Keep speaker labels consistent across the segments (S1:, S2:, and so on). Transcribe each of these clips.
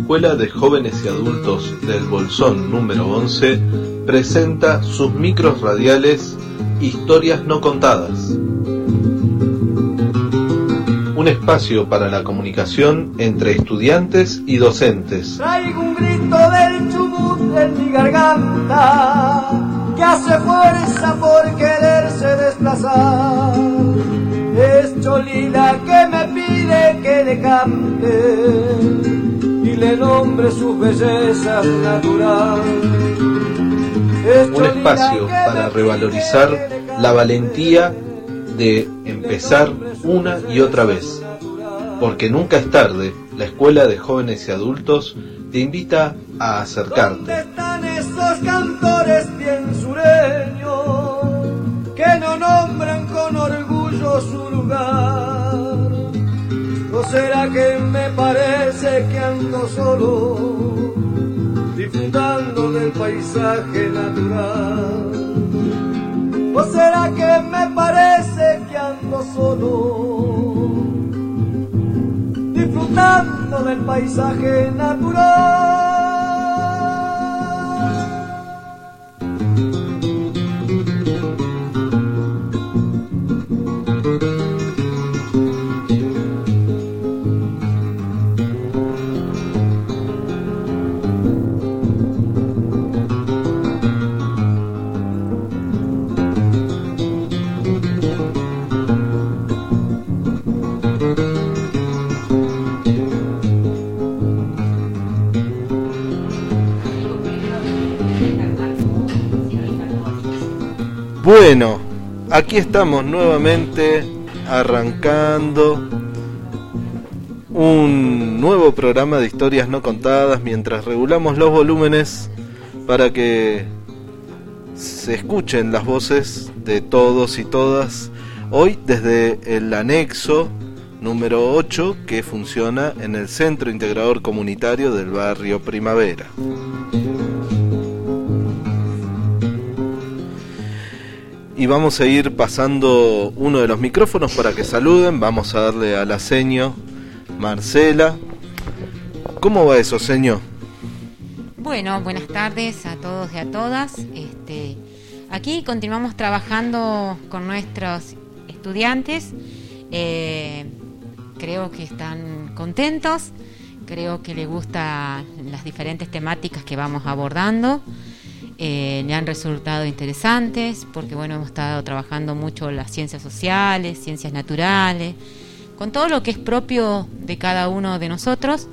S1: Escuela de Jóvenes y Adultos del Bolsón número 11 presenta sus micros radiales Historias no contadas. Un espacio para la comunicación entre estudiantes y docentes.
S2: Traigo un grito del Chubut en mi garganta, que hace fuerza por quererse desplazar. Es Cholila que me pide que le cante y le nombre sus bellezas naturales.
S1: Un espacio para revalorizar la valentía de empezar una y otra vez. Porque nunca es tarde, la Escuela de Jóvenes y Adultos te invita a acercarte.
S2: ¿Dónde están esos cantores bien sureños que no nombran con orgullo su lugar? ¿O será que me parece que ando solo, disfrutando del paisaje natural? ¿O será que me parece que ando solo, disfrutando del paisaje natural?
S1: Bueno, aquí estamos nuevamente arrancando un nuevo programa de historias no contadas mientras regulamos los volúmenes para que se escuchen las voces de todos y todas. Hoy desde el anexo número 8 que funciona en el Centro Integrador Comunitario del barrio Primavera. Y vamos a ir pasando uno de los micrófonos para que saluden. Vamos a darle a la seño Marcela. ¿Cómo va eso, seño?
S3: Bueno, buenas tardes a todos y a todas. Aquí continuamos trabajando con nuestros estudiantes. Creo que están contentos. Creo que les gustan las diferentes temáticas que vamos abordando. Le han resultado interesantes porque hemos estado trabajando mucho las ciencias sociales, ciencias naturales, con todo lo que es propio de cada uno de nosotros,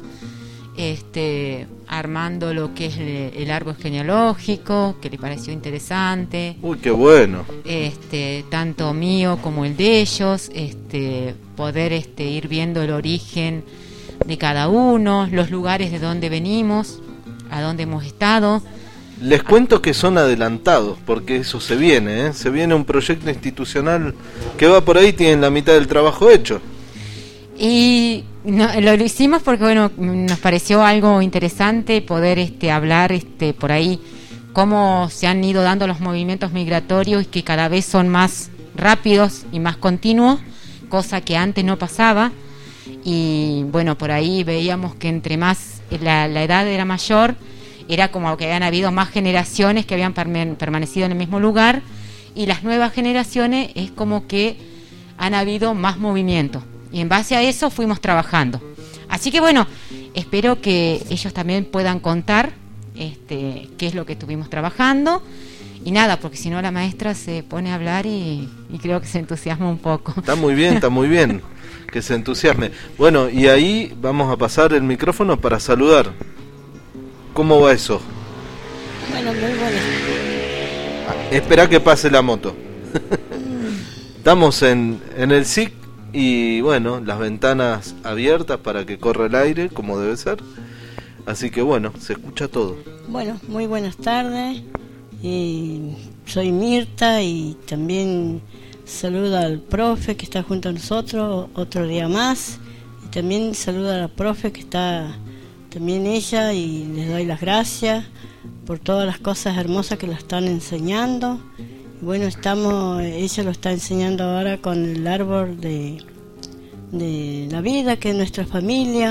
S3: armando lo que es el árbol genealógico, que le pareció interesante.
S1: Uy, qué bueno.
S3: Tanto mío como el de ellos, poder ir viendo el origen de cada uno, los lugares de donde venimos, a dónde hemos estado.
S1: Les cuento que son adelantados, porque eso se viene, se viene un proyecto institucional que va por ahí, tienen la mitad del trabajo hecho.
S3: Y lo hicimos porque nos pareció algo interesante poder hablar por ahí cómo se han ido dando los movimientos migratorios y que cada vez son más rápidos y más continuos, cosa que antes no pasaba. Y por ahí veíamos que entre más la edad era mayor, era como que habían habido más generaciones que habían permanecido en el mismo lugar, y las nuevas generaciones es como que han habido más movimiento, y en base a eso fuimos trabajando. Así que espero que ellos también puedan contar qué es lo que estuvimos trabajando, y nada, porque si no la maestra se pone a hablar y creo que se entusiasma un poco.
S1: Está muy bien que se entusiasme. Bueno, y ahí vamos a pasar el micrófono para saludar. ¿Cómo va eso?
S4: Bueno, muy bueno.
S1: Espera que pase la moto. Estamos en el SIC y las ventanas abiertas para que corra el aire como debe ser. Así que se escucha todo.
S4: Bueno, muy buenas tardes. Soy Mirta y también saludo al profe que está junto a nosotros otro día más. Y también saludo a la profe que está también ella, y les doy las gracias por todas las cosas hermosas que la están enseñando. Ella lo está enseñando ahora con el árbol de la vida, que es nuestra familia.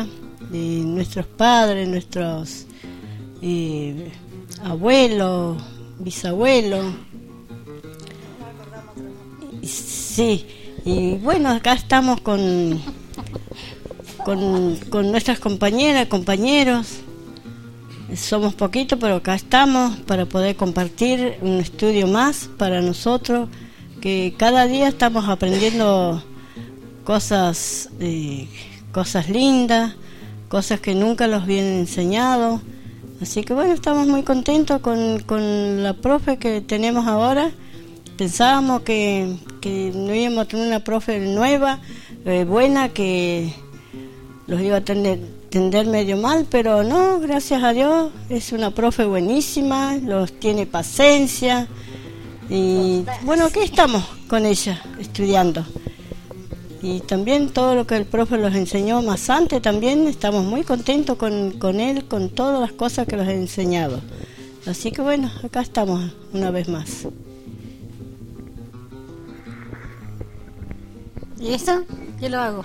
S4: de nuestros padres, nuestros abuelos, bisabuelos. Sí, y bueno, acá estamos con nuestras compañeras, compañeros. Somos poquitos, pero acá estamos para poder compartir un estudio más para nosotros, que cada día estamos aprendiendo cosas lindas, cosas que nunca nos habían enseñado. Así que bueno, estamos muy contentos con la profe que tenemos ahora. Pensábamos que no íbamos a tener una profe nueva, buena, que los iba a atender medio mal, pero no, gracias a Dios, es una profe buenísima, los tiene paciencia. Y bueno, aquí estamos con ella, estudiando. Y también todo lo que el profe nos enseñó más antes, también estamos muy contentos con él, con todas las cosas que nos ha enseñado. Así que bueno, acá estamos una vez más.
S5: ¿Y eso? Yo lo hago.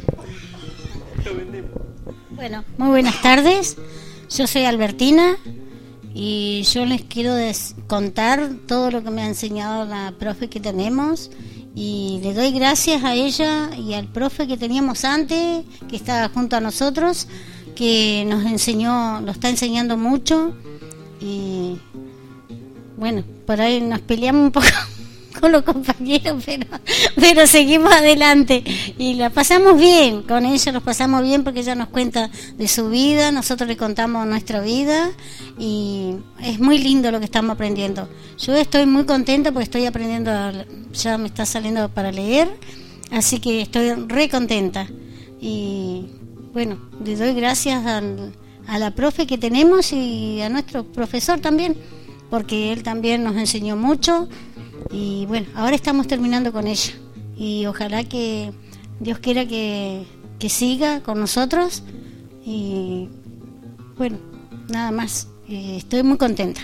S5: Bueno, muy buenas tardes. Yo soy Albertina y yo les quiero contar todo lo que me ha enseñado la profe que tenemos, y le doy gracias a ella y al profe que teníamos antes, que estaba junto a nosotros, que nos está enseñando mucho. Y bueno, por ahí nos peleamos un poco con los compañeros, pero seguimos adelante y la pasamos bien con ella, los pasamos bien porque ella nos cuenta de su vida, nosotros le contamos nuestra vida y es muy lindo lo que estamos aprendiendo. Yo estoy muy contenta porque estoy aprendiendo, ya me está saliendo para leer, así que estoy re contenta. Y bueno, le doy gracias a la profe que tenemos y a nuestro profesor también, porque él también nos enseñó mucho. Y bueno, ahora estamos terminando con ella y ojalá que Dios quiera que siga con nosotros. Y bueno, nada más, estoy muy contenta.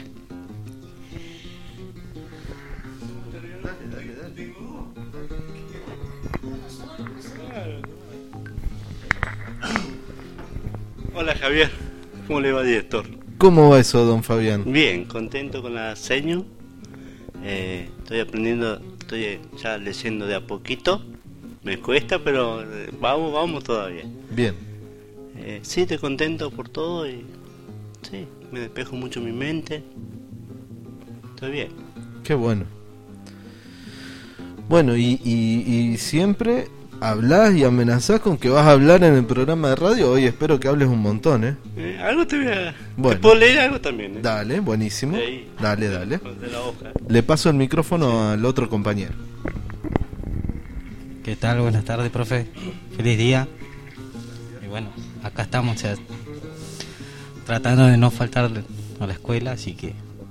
S6: Hola Javier, ¿cómo le va, director?
S1: ¿Cómo va eso, don Fabián?
S6: Bien, contento con la seño. Estoy aprendiendo, estoy ya leyendo de a poquito. Me cuesta, pero vamos todavía.
S1: Bien.
S6: Sí, estoy contento por todo y sí, me despejo mucho mi mente. Estoy bien.
S1: Qué bueno. Bueno, y siempre hablás y amenazás con que vas a hablar en el programa de radio. Hoy espero que hables un montón,
S6: Algo te voy a...
S1: Bueno.
S6: ¿Te puedo leer algo también?
S1: Dale, buenísimo.
S6: Ahí.
S1: Dale.
S6: De la hoja.
S1: Le paso el micrófono al otro compañero.
S7: ¿Qué tal? Buenas tardes, profe. Feliz día. Y bueno, acá estamos tratando de no faltar a la escuela, así que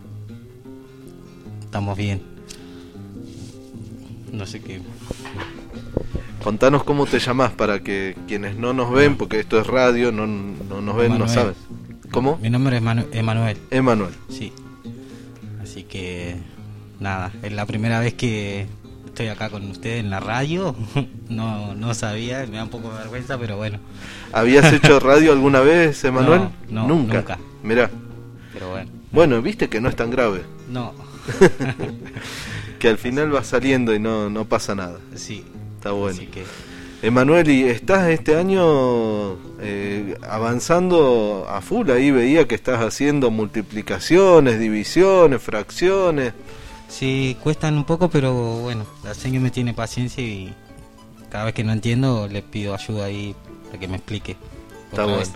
S7: estamos bien. No sé qué...
S1: Contanos cómo te llamás para que quienes no nos ven, porque esto es radio, no nos ven, no saben. ¿Cómo?
S7: Mi nombre es Emanuel.
S1: Emanuel.
S7: Sí. Así que nada, es la primera vez que estoy acá con ustedes en la radio. No sabía, me da un poco de vergüenza, pero bueno.
S1: ¿Habías hecho radio alguna vez, Emanuel?
S7: No, nunca.
S1: Mirá.
S7: Pero bueno.
S1: Bueno, viste que no es tan grave.
S7: No.
S1: Que al final va saliendo y no pasa nada.
S7: Sí.
S1: Está bueno.
S7: Así que...
S1: Emanuel, ¿y estás este año avanzando a full? Ahí veía que estás haciendo multiplicaciones, divisiones, fracciones.
S7: Sí, cuestan un poco, pero bueno, la señora me tiene paciencia y cada vez que no entiendo le pido ayuda ahí para que me explique.
S1: Está bueno.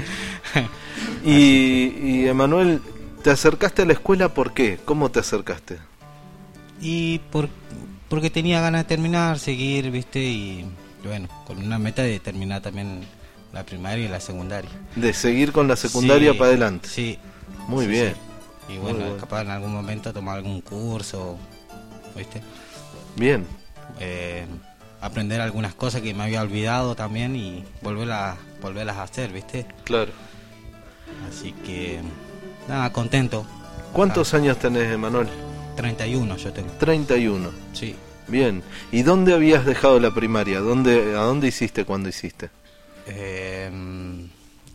S1: Y Emanuel, ¿te acercaste a la escuela por qué? ¿Cómo te acercaste?
S7: Y porque tenía ganas de terminar, seguir, viste, y bueno, con una meta de terminar también la primaria y la secundaria.
S1: De seguir con la secundaria para adelante.
S7: Sí.
S1: Muy
S7: sí,
S1: bien.
S7: Sí. Y bueno, capaz en algún momento tomar algún curso, viste.
S1: Bien.
S7: Aprender algunas cosas que me había olvidado también y volverlas a hacer, viste.
S1: Claro.
S7: Así que, nada, contento.
S1: ¿Cuántos años tenés, Emanuel?
S7: 31 yo tengo.
S1: 31.
S7: Sí.
S1: Bien. ¿Y dónde habías dejado la primaria? ¿A dónde hiciste cuando hiciste?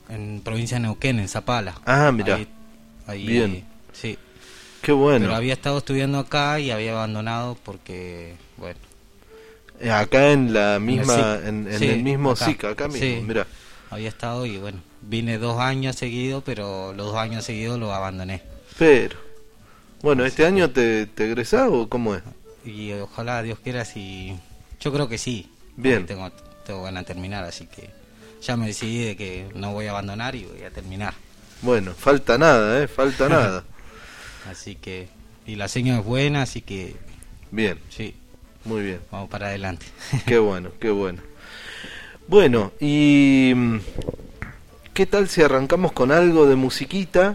S7: en provincia de Neuquén, en Zapala.
S1: Ah, mira.
S7: Ahí,
S1: bien.
S7: Sí.
S1: Qué bueno.
S7: Pero había estado estudiando acá y había abandonado porque, bueno.
S1: Acá en la misma,
S7: Sí,
S1: el mismo
S7: acá.
S1: SIC, acá mismo,
S7: Sí.
S1: mira.
S7: Había estado y bueno, vine 2 años seguidos, pero los 2 años seguidos los abandoné.
S1: Pero, bueno, ¿este año te egresás o cómo es?
S7: Y ojalá Dios quiera, si yo creo que sí.
S1: Bien.
S7: Tengo ganas de terminar, así que ya me decidí de que no voy a abandonar y voy a terminar.
S1: Bueno, falta nada, falta nada.
S7: Así que, y la seña es buena, así que
S1: Bien,
S7: sí,
S1: muy bien.
S7: vamos para adelante.
S1: Qué bueno, qué bueno. Bueno, y ¿qué tal si arrancamos con algo de musiquita?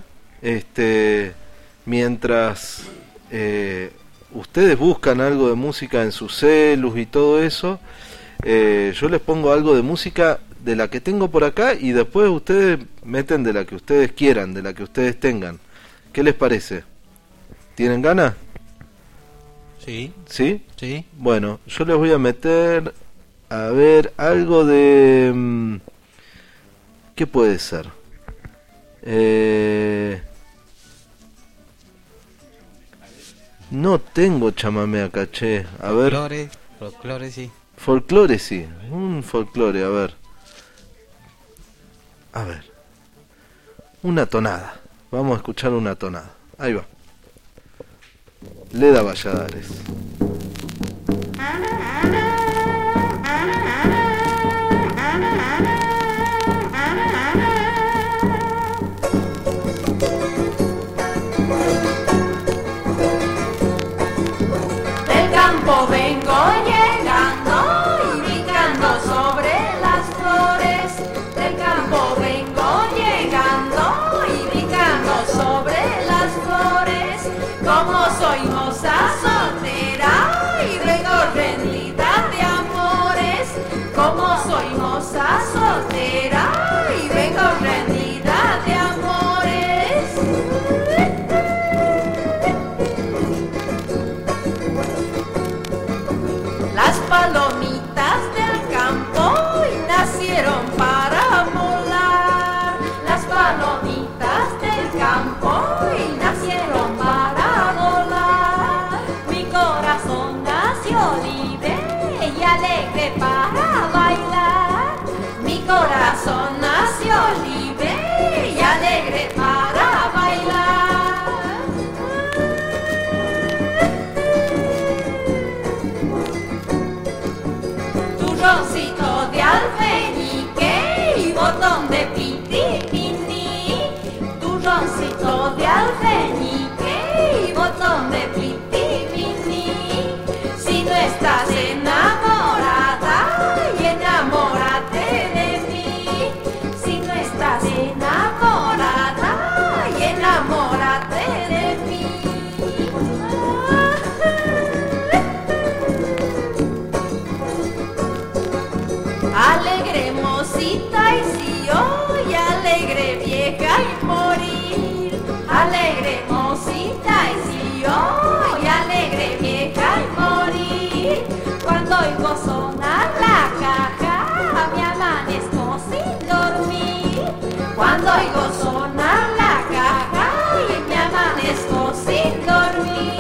S1: Mientras ustedes buscan algo de música en sus celus y todo eso, yo les pongo algo de música de la que tengo por acá y después ustedes meten de la que ustedes quieran, de la que ustedes tengan. ¿Qué les parece? ¿Tienen ganas?
S7: Sí,
S1: ¿Sí?
S7: sí.
S1: Bueno, yo les voy a meter, a ver, algo de... ¿qué puede ser? No tengo chamamé acá, che. A ver,
S7: Folclore, sí.
S1: folclore sí, un folclore, a ver. A ver. Una tonada. Vamos a escuchar una tonada. Ahí va. Leda Valladares.
S8: Del campo vengo llegando y brincando sobre las flores. Del campo vengo llegando y brincando sobre las flores. Como soy moza soltera y vengo rendida de amores. Como soy moza soltera y vengo rendida de amores. Las palomitas del campo nacieron para volar. Las palomitas del campo nacieron para volar. Mi corazón nació libre y alegre para bailar. Mi corazón nació libre y alegre para bailar. Turroncito de alfeñique y botón de pitipini. Turroncito de alfeñique y botón de pitipini. Si no estás enamorada y enamórate de mí. Si no estás enamorada y enamórate de mí. Alegre mocita y si hoy alegre vieja y morir. Alegre mocita y si hoy alegre vieja y morir. Cuando oigo sonar la caja me amanezco sin dormir. Cuando oigo sonar la caja y me amanezco sin dormir.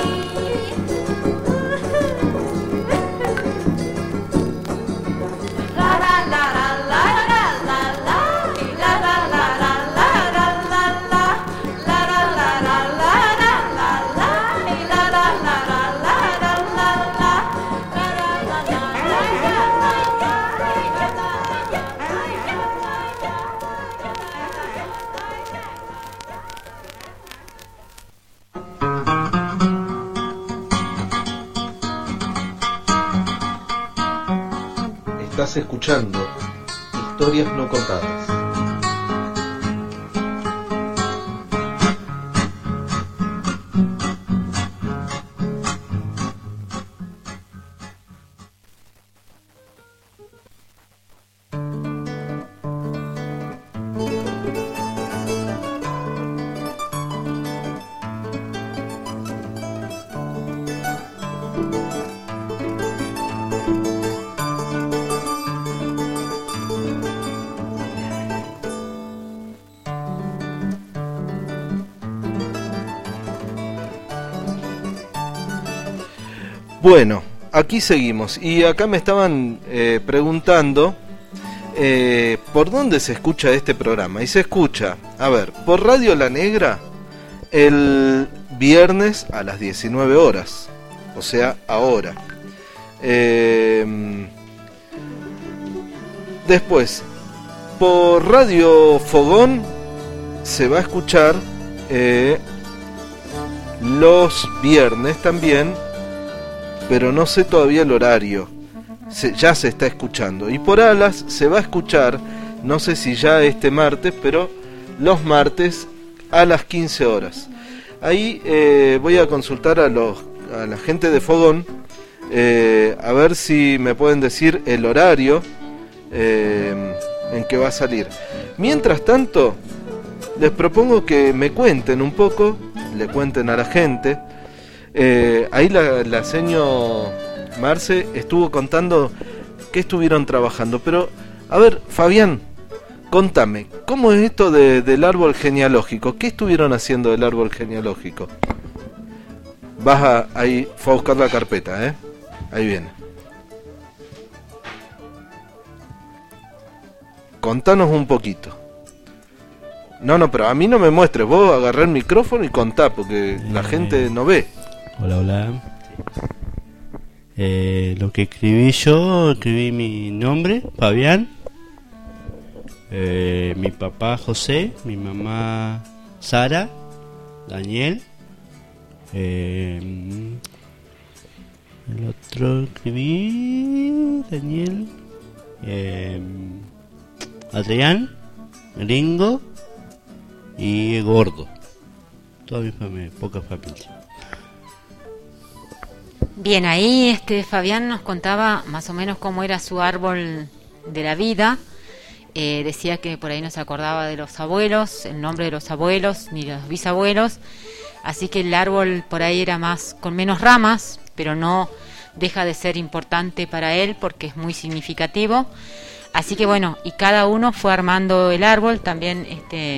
S1: Estás escuchando Historias no contadas. Bueno, aquí seguimos. Y acá me estaban preguntando por dónde se escucha este programa. Y se escucha, a ver, por Radio La Negra el viernes a las 19 horas. O sea, ahora. Después, por Radio Fogón se va a escuchar los viernes también, pero no sé todavía el horario. Ya se está escuchando. Y por Alas se va a escuchar, no sé si ya este martes, pero los martes a las 15 horas. Ahí voy a consultar a la gente de Fogón, a ver si me pueden decir el horario en que va a salir. Mientras tanto, les propongo que me cuenten un poco, le cuenten a la gente. Ahí la seño Marce estuvo contando que estuvieron trabajando, pero a ver, Fabián, contame, ¿cómo es esto del árbol genealógico? ¿Qué estuvieron haciendo del árbol genealógico? Ahí fue a buscar la carpeta, ahí viene. Contanos un poquito. No, pero a mí no me muestres, vos agarrá el micrófono y contá, porque la gente no ve.
S6: Hola. Lo que escribí mi nombre, Fabián. Mi papá José, mi mamá Sara, Daniel. El otro escribí Daniel, Adrián, Ringo y Gordo. Toda mi familia, poca familia.
S3: Bien, ahí Fabián nos contaba más o menos cómo era su árbol de la vida. Decía que por ahí no se acordaba de los abuelos, el nombre de los abuelos ni de los bisabuelos, así que el árbol por ahí era más con menos ramas, pero no deja de ser importante para él porque es muy significativo. Así que bueno, y cada uno fue armando el árbol. También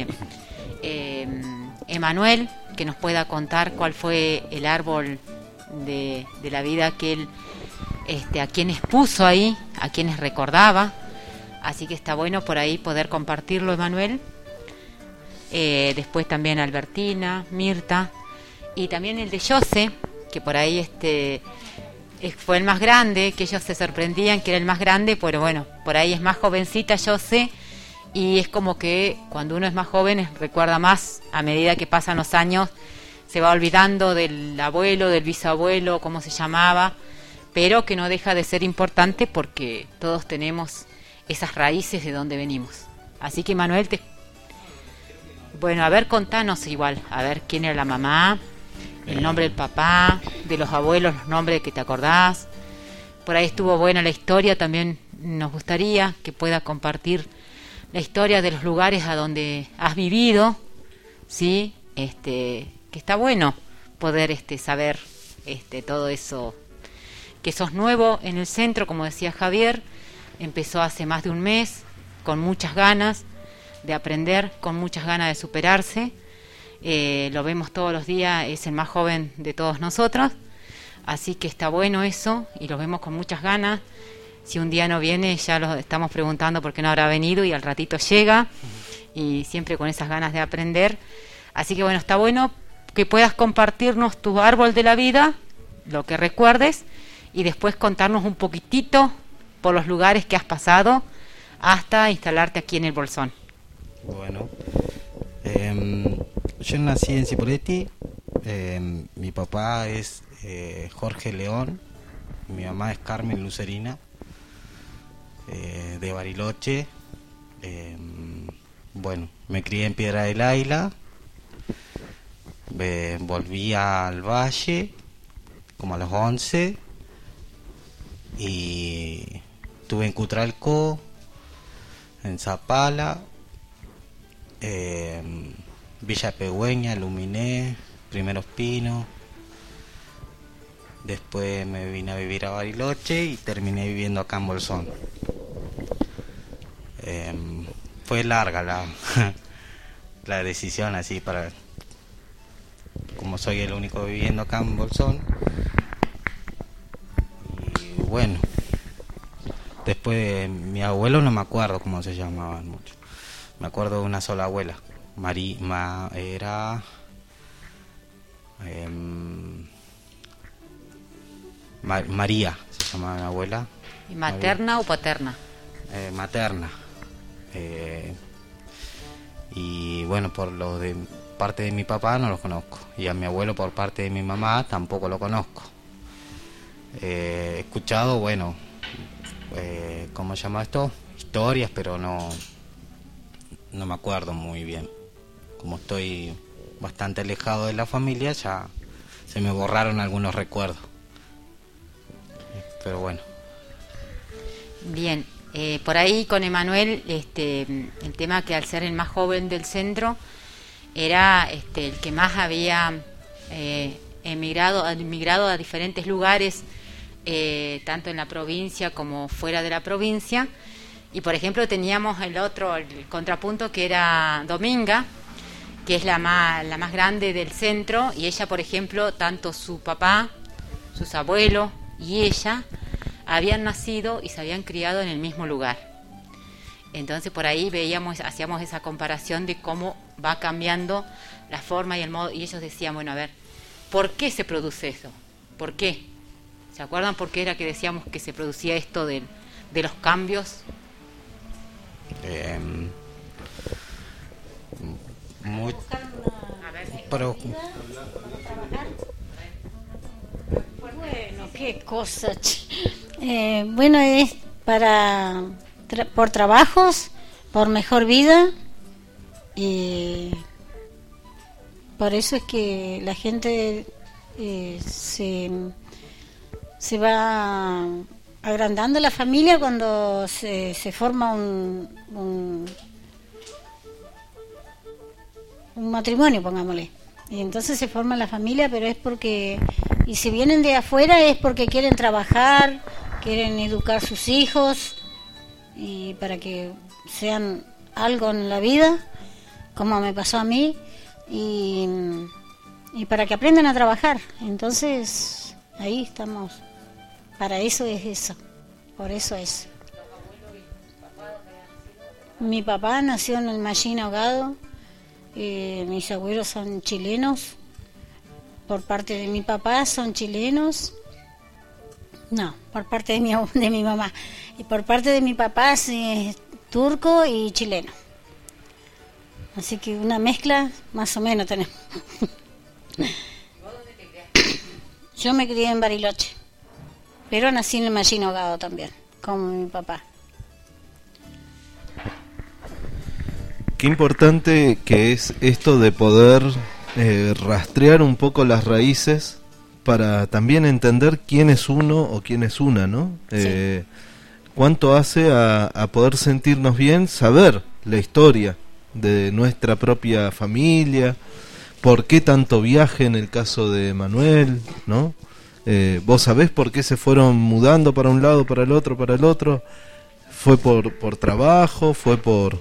S3: Emanuel, que nos pueda contar cuál fue el árbol de la vida que él a quienes puso ahí, a quienes recordaba. Así que está bueno por ahí poder compartirlo, Emanuel. Después también Albertina, Mirta, y también el de Jose, que por ahí fue el más grande, que ellos se sorprendían que era el más grande, pero bueno, por ahí es más jovencita Jose, y es como que cuando uno es más joven recuerda más, a medida que pasan los años se va olvidando del abuelo, del bisabuelo, cómo se llamaba, pero que no deja de ser importante porque todos tenemos esas raíces de donde venimos. Así que Manuel, bueno, a ver, contanos igual, a ver quién era la mamá, el nombre del papá, de los abuelos, los nombres que te acordás. Por ahí estuvo buena la historia, también nos gustaría que pueda compartir la historia de los lugares a donde has vivido, ¿sí? Que está bueno poder saber todo eso, que sos nuevo en el centro, como decía Javier, empezó hace más de un mes, con muchas ganas de aprender, con muchas ganas de superarse. Lo vemos todos los días, es el más joven de todos nosotros, así que está bueno eso, y lo vemos con muchas ganas. Si un día no viene, ya lo estamos preguntando por qué no habrá venido, y al ratito llega, y siempre con esas ganas de aprender. Así que bueno, está bueno que puedas compartirnos tu árbol de la vida, lo que recuerdes, y después contarnos un poquitito por los lugares que has pasado hasta instalarte aquí en el Bolsón.
S7: Bueno, yo nací en Cipolletti. Mi papá es Jorge León, mi mamá es Carmen Lucerina, de Bariloche. Bueno, me crié en Piedra del Águila, volví al Valle como a los 11 y estuve en Cutralcó, en Zapala, Villa Pegüeña, Luminé, Primeros Pinos. Después me vine a vivir a Bariloche y terminé viviendo acá en Bolsón. Fue larga la decisión, así, como soy el único viviendo acá en Bolsón. bueno, después de mi abuelo no me acuerdo cómo se llamaban mucho. Me acuerdo de una sola abuela. María se llamaba mi abuela.
S3: ¿Y materna
S7: María.
S3: o paterna?
S7: Materna. Y bueno, por lo de parte de mi papá no lo conozco. Y a mi abuelo por parte de mi mamá tampoco lo conozco. He escuchado, bueno, ¿cómo se llama esto? Historias, pero no me acuerdo muy bien. Como estoy bastante alejado de la familia, ya se me borraron algunos recuerdos. Pero bueno.
S3: Bien, por ahí con Emanuel, el tema que al ser el más joven del centro, era el que más había emigrado a diferentes lugares, tanto en la provincia como fuera de la provincia. Y por ejemplo teníamos el contrapunto, que era Dominga, que es la más grande del centro, y ella, por ejemplo, tanto su papá, sus abuelos y ella habían nacido y se habían criado en el mismo lugar. Entonces por ahí hacíamos esa comparación de cómo va cambiando la forma y el modo, y ellos decían, bueno, a ver, ¿por qué se produce eso? ¿Por qué? ¿Se acuerdan por qué era que decíamos que se producía esto de los cambios?
S7: Pero
S5: Bueno, qué cosa. Bueno, es por trabajos, por mejor vida, y por eso es que la gente se va agrandando la familia cuando se forma un matrimonio, pongámosle. Y entonces se forma la familia, pero es porque, y si vienen de afuera es porque quieren trabajar, quieren educar sus hijos, y para que sean algo en la vida, como me pasó a mí, y para que aprendan a trabajar. Entonces ahí estamos, para eso es eso, por eso es. Mi papá nació en el Mallín Ahogado. Mis abuelos son chilenos. Por parte de mi papá son chilenos. No, por parte de mi mamá. Y por parte de mi papá es turco y chileno. Así que una mezcla más o menos tenemos. Yo me crié en Bariloche, pero nací en el Mallín Ahogado también, como mi papá.
S1: Qué importante que es esto de poder rastrear un poco las raíces para también entender quién es uno o quién es una, ¿no?
S5: Sí.
S1: Cuánto hace a poder sentirnos bien, saber la historia de nuestra propia familia, por qué tanto viaje en el caso de Manuel, ¿no? ¿Vos sabés por qué se fueron mudando para un lado, para el otro, para el otro? ¿Fue por trabajo? ¿Fue por...?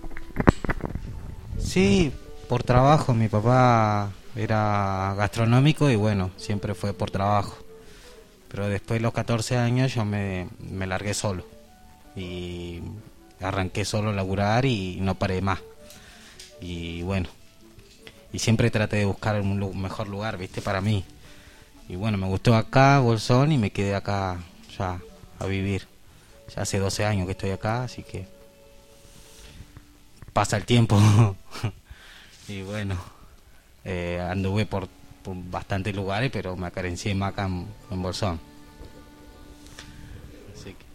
S7: sí, por trabajo. Mi papá era gastronómico y bueno, siempre fue por trabajo. Pero después de los 14 años yo me largué solo y arranqué solo a laburar y no paré más. Y bueno, y siempre traté de buscar un mejor lugar, ¿viste? Para mí. Y bueno, me gustó acá, Bolsón, y me quedé acá ya a vivir. Ya hace 12 años que estoy acá, así que pasa el tiempo. Y bueno, anduve por bastantes lugares, pero me acarencié más acá en Bolsón. Así que...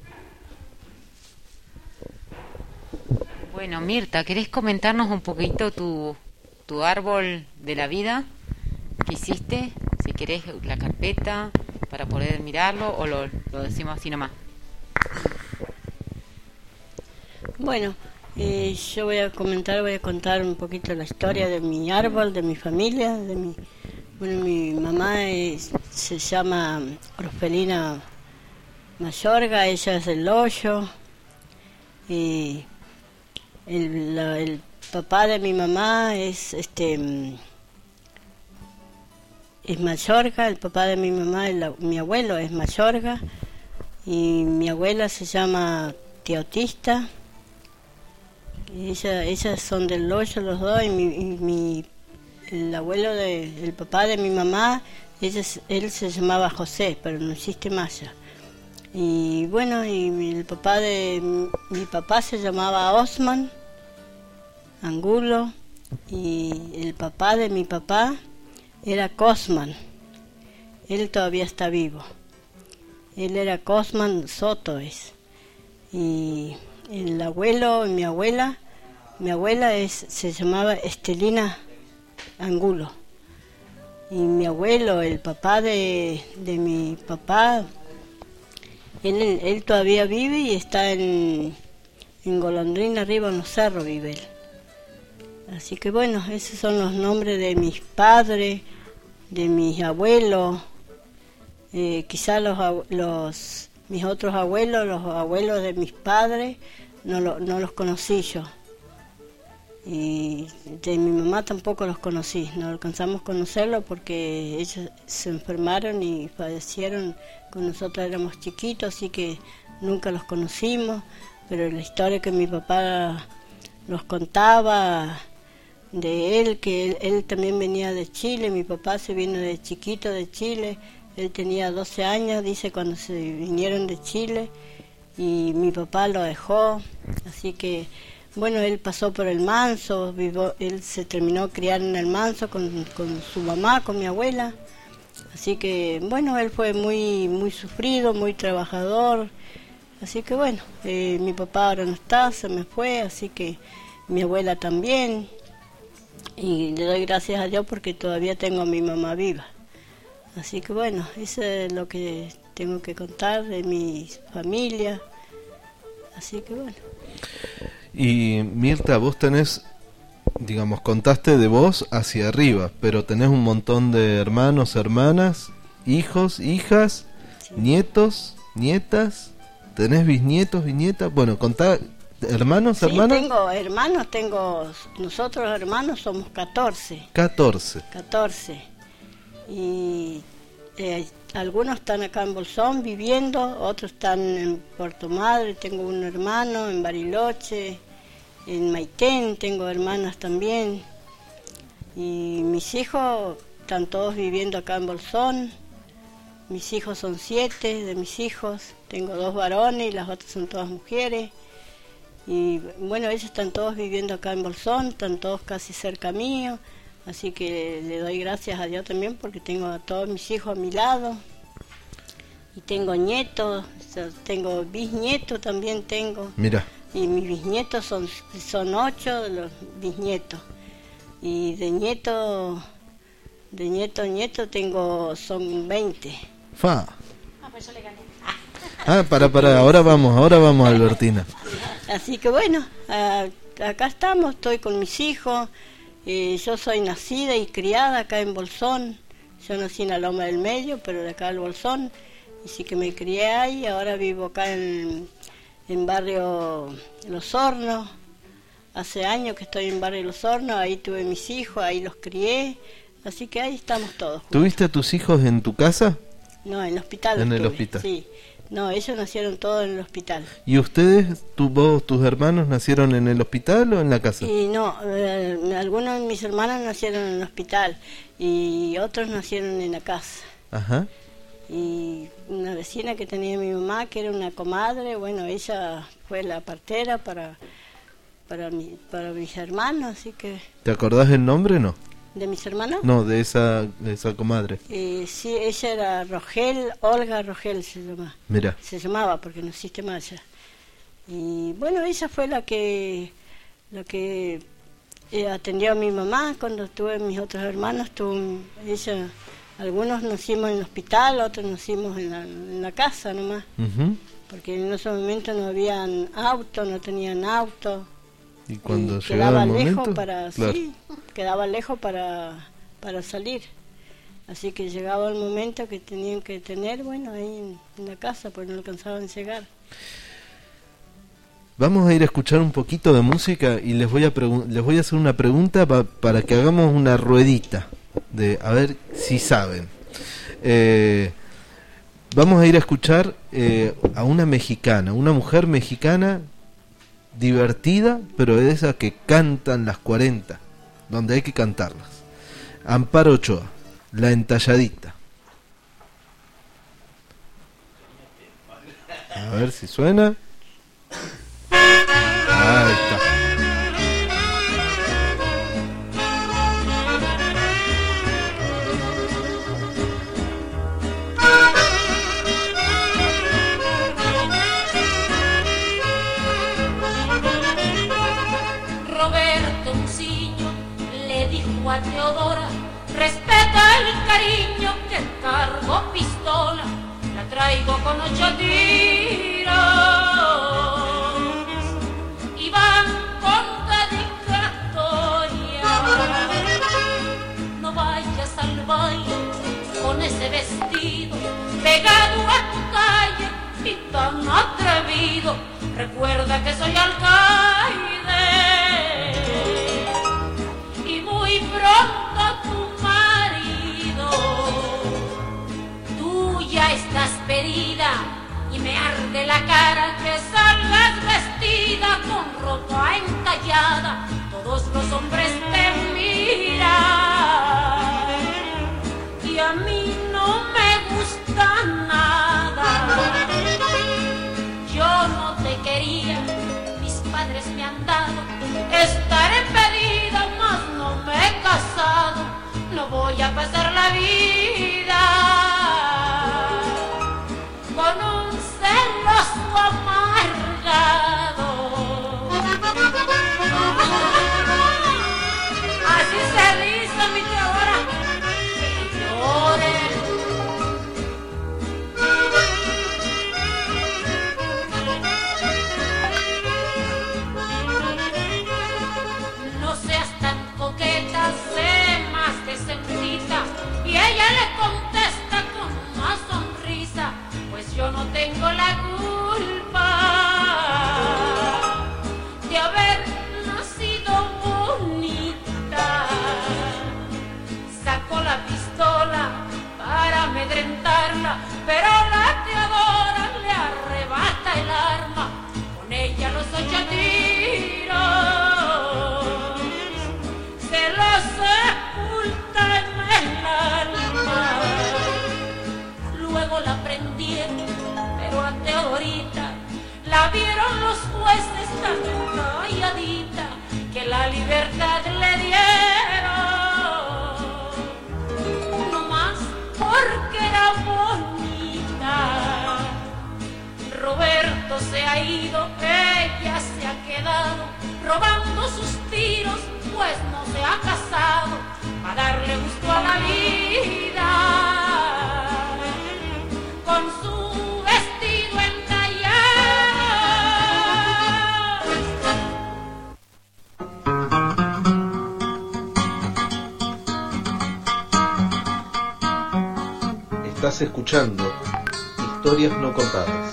S3: Bueno, Mirta, ¿querés comentarnos un poquito tu árbol de la vida que hiciste? Si querés la carpeta para poder mirarlo, o lo decimos así nomás.
S4: Bueno, yo voy a contar un poquito la historia de mi árbol, de mi familia, mi mamá se llama Orfelina Mayorga, ella es del Hoyo, y el papá de mi mamá es Mayorga, el papá de mi mamá, mi abuelo es Mayorga, Y mi abuela se llama Teotista. Ellas son del Loyo los dos, y el abuelo el papá de mi mamá, él se llamaba José, pero no existe más ya. Y bueno, y el papá de mi papá se llamaba Osman Angulo, y el papá de mi papá era Cosman. Él todavía está vivo. Él era Cosman Soto. Y el abuelo, mi abuela se llamaba Estelina Angulo. Y mi abuelo, el papá de mi papá, él todavía vive y está en Golondrina, arriba en los cerros vive él. Así que bueno, esos son los nombres de mis padres, de mis abuelos. Quizá mis otros abuelos, los abuelos de mis padres, no los conocí yo. Y de mi mamá tampoco los conocí, no alcanzamos a conocerlos porque ellos se enfermaron y fallecieron cuando nosotros éramos chiquitos, así que nunca los conocimos. Pero la historia que mi papá nos contaba de él, que él también venía de Chile, mi papá se vino de chiquito de Chile, él tenía 12 años, dice, cuando se vinieron de Chile, y mi papá lo dejó, así que bueno, él pasó por el Manso, él se terminó criar en el Manso con su mamá, con mi abuela, así que bueno, él fue muy sufrido, muy trabajador, así que bueno, mi papá ahora no está, se me fue, así que mi abuela también, y le doy gracias a Dios porque todavía tengo a mi mamá viva. Así que bueno, eso es lo que tengo que contar de mi familia, así que bueno.
S1: Y Mirta, vos tenés, digamos, contaste de vos hacia arriba, pero tenés un montón de hermanos, hermanas, hijos, hijas, sí, nietos, nietas, tenés bisnietos, bisnietas, bueno, contá, hermanos,
S4: sí,
S1: hermanas.
S4: Tengo hermanos, nosotros hermanos somos 14.
S1: 14. Y algunos están acá en Bolsón viviendo, otros están en Puerto Madre, tengo un hermano en Bariloche, en Maitén tengo hermanas también, y mis hijos están todos viviendo acá en Bolsón. Mis hijos son 7 de mis hijos, tengo 2 varones y las otras son todas mujeres, y bueno, ellos están todos viviendo acá en Bolsón, están todos casi cerca mío. Así que le doy gracias a Dios también porque tengo a todos mis hijos a mi lado. Y tengo nietos, tengo bisnietos también tengo. Mira.
S4: Y mis bisnietos son 8 de los bisnietos. Y de nieto son 20.
S1: Fa.
S5: Pues yo le gané.
S1: Para, ahora vamos Albertina.
S4: Así que bueno, acá estamos, estoy con mis hijos. Yo soy nacida y criada acá en Bolsón. Yo nací en la Loma del Medio, pero de acá al Bolsón. Así que me crié ahí. Ahora vivo acá en barrio Los Hornos. Hace años que estoy en barrio Los Hornos. Ahí tuve mis hijos, ahí los crié. Así que ahí estamos todos juntos.
S1: ¿Tuviste a tus hijos en tu casa?
S4: No, en el hospital.
S1: En el hospital.
S4: Sí. No, ellos nacieron todos en el hospital.
S1: ¿Y ustedes, vos, tus hermanos, nacieron en el hospital o en la casa?
S4: Y no, algunos de mis hermanos nacieron en el hospital y otros nacieron en la casa.
S1: Ajá.
S4: Y una vecina que tenía mi mamá, que era una comadre, bueno, ella fue la partera para mis hermanos, así que...
S1: ¿Te acordás el nombre o no?
S4: ¿De mis hermanos?
S1: No, de esa comadre.
S4: Sí, ella era Olga Rogel se llama.
S1: Mira.
S4: Se llamaba porque no existe más ya. Y bueno, ella fue la que atendió a mi mamá cuando tuve mis otros hermanos. Algunos nacimos en el hospital, otros nacimos en la casa nomás.
S1: Uh-huh.
S4: Porque en ese momento no habían auto, no tenían auto.
S1: Y cuando llegaba el momento,
S4: sí, quedaba lejos para salir. Así que llegaba el momento que tenían que tener, bueno, ahí en la casa, pues no alcanzaban a llegar.
S1: Vamos a ir a escuchar un poquito de música y les voy a hacer una pregunta para que hagamos una ruedita de a ver si saben. Vamos a ir a escuchar a una mexicana, una mujer mexicana divertida, pero de esas que cantan las 40, donde hay que cantarlas. Amparo Ochoa, La Entalladita. A ver si suena. Ahí está.
S9: Roberto Muciño le dijo a Teodora: respeta el cariño que encargo pistola, la traigo con 8 tiros y van con dedicatoria. No vayas al baile con ese vestido pegado a tu calle y tan atrevido. Recuerda que soy alcaide y muy pronto tu marido. Tú ya estás pedida y me arde la cara que salgas vestida con ropa entallada. Todos los hombres te miran y a mí no me gusta nada. Yo no te quería, mis padres me han dado. Estaré pedida, mas no me he casado. No voy a pasar la vida con un celoso amargado. Así se dice, mi Teodora, que llore. No seas tan coqueta, sé más decentita. Y ella le contesta con una sonrisa: pues yo no tengo la culpa de haber nacido bonita. Sacó la pistola para amedrentarla, pero la Teodora le arrebata el arma. Con ella los 8 tiros se los sepulta en el alma. Luego la prendieron, pero a Teodorita la vieron los jueces tan calladita que la libertad le dieron, no más porque era bonita. Roberto se ha ido, ella se ha quedado robando sus tiros, pues no se ha casado a darle gusto a la vida con su vestido entallado.
S1: Estás escuchando Historias No Contadas.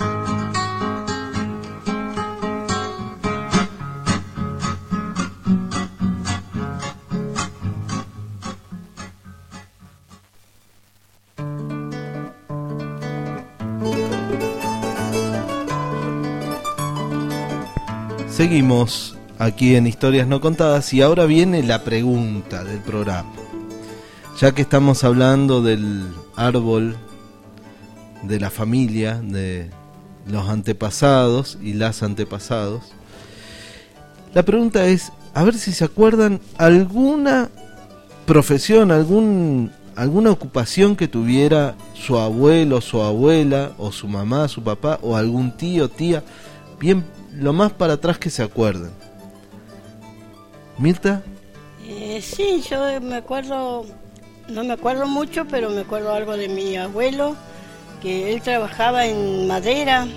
S1: Seguimos aquí en Historias No Contadas y ahora viene la pregunta del programa. Ya que estamos hablando del árbol de la familia, de los antepasados y las antepasados, la pregunta es, a ver si se acuerdan alguna profesión, alguna ocupación que tuviera su abuelo, su abuela, o su mamá, su papá, o algún tío, tía, bien lo más para atrás que se acuerden. ¿Mirta?
S4: Sí, yo me acuerdo, no me acuerdo mucho, pero me acuerdo algo de mi abuelo, que él trabajaba en madera,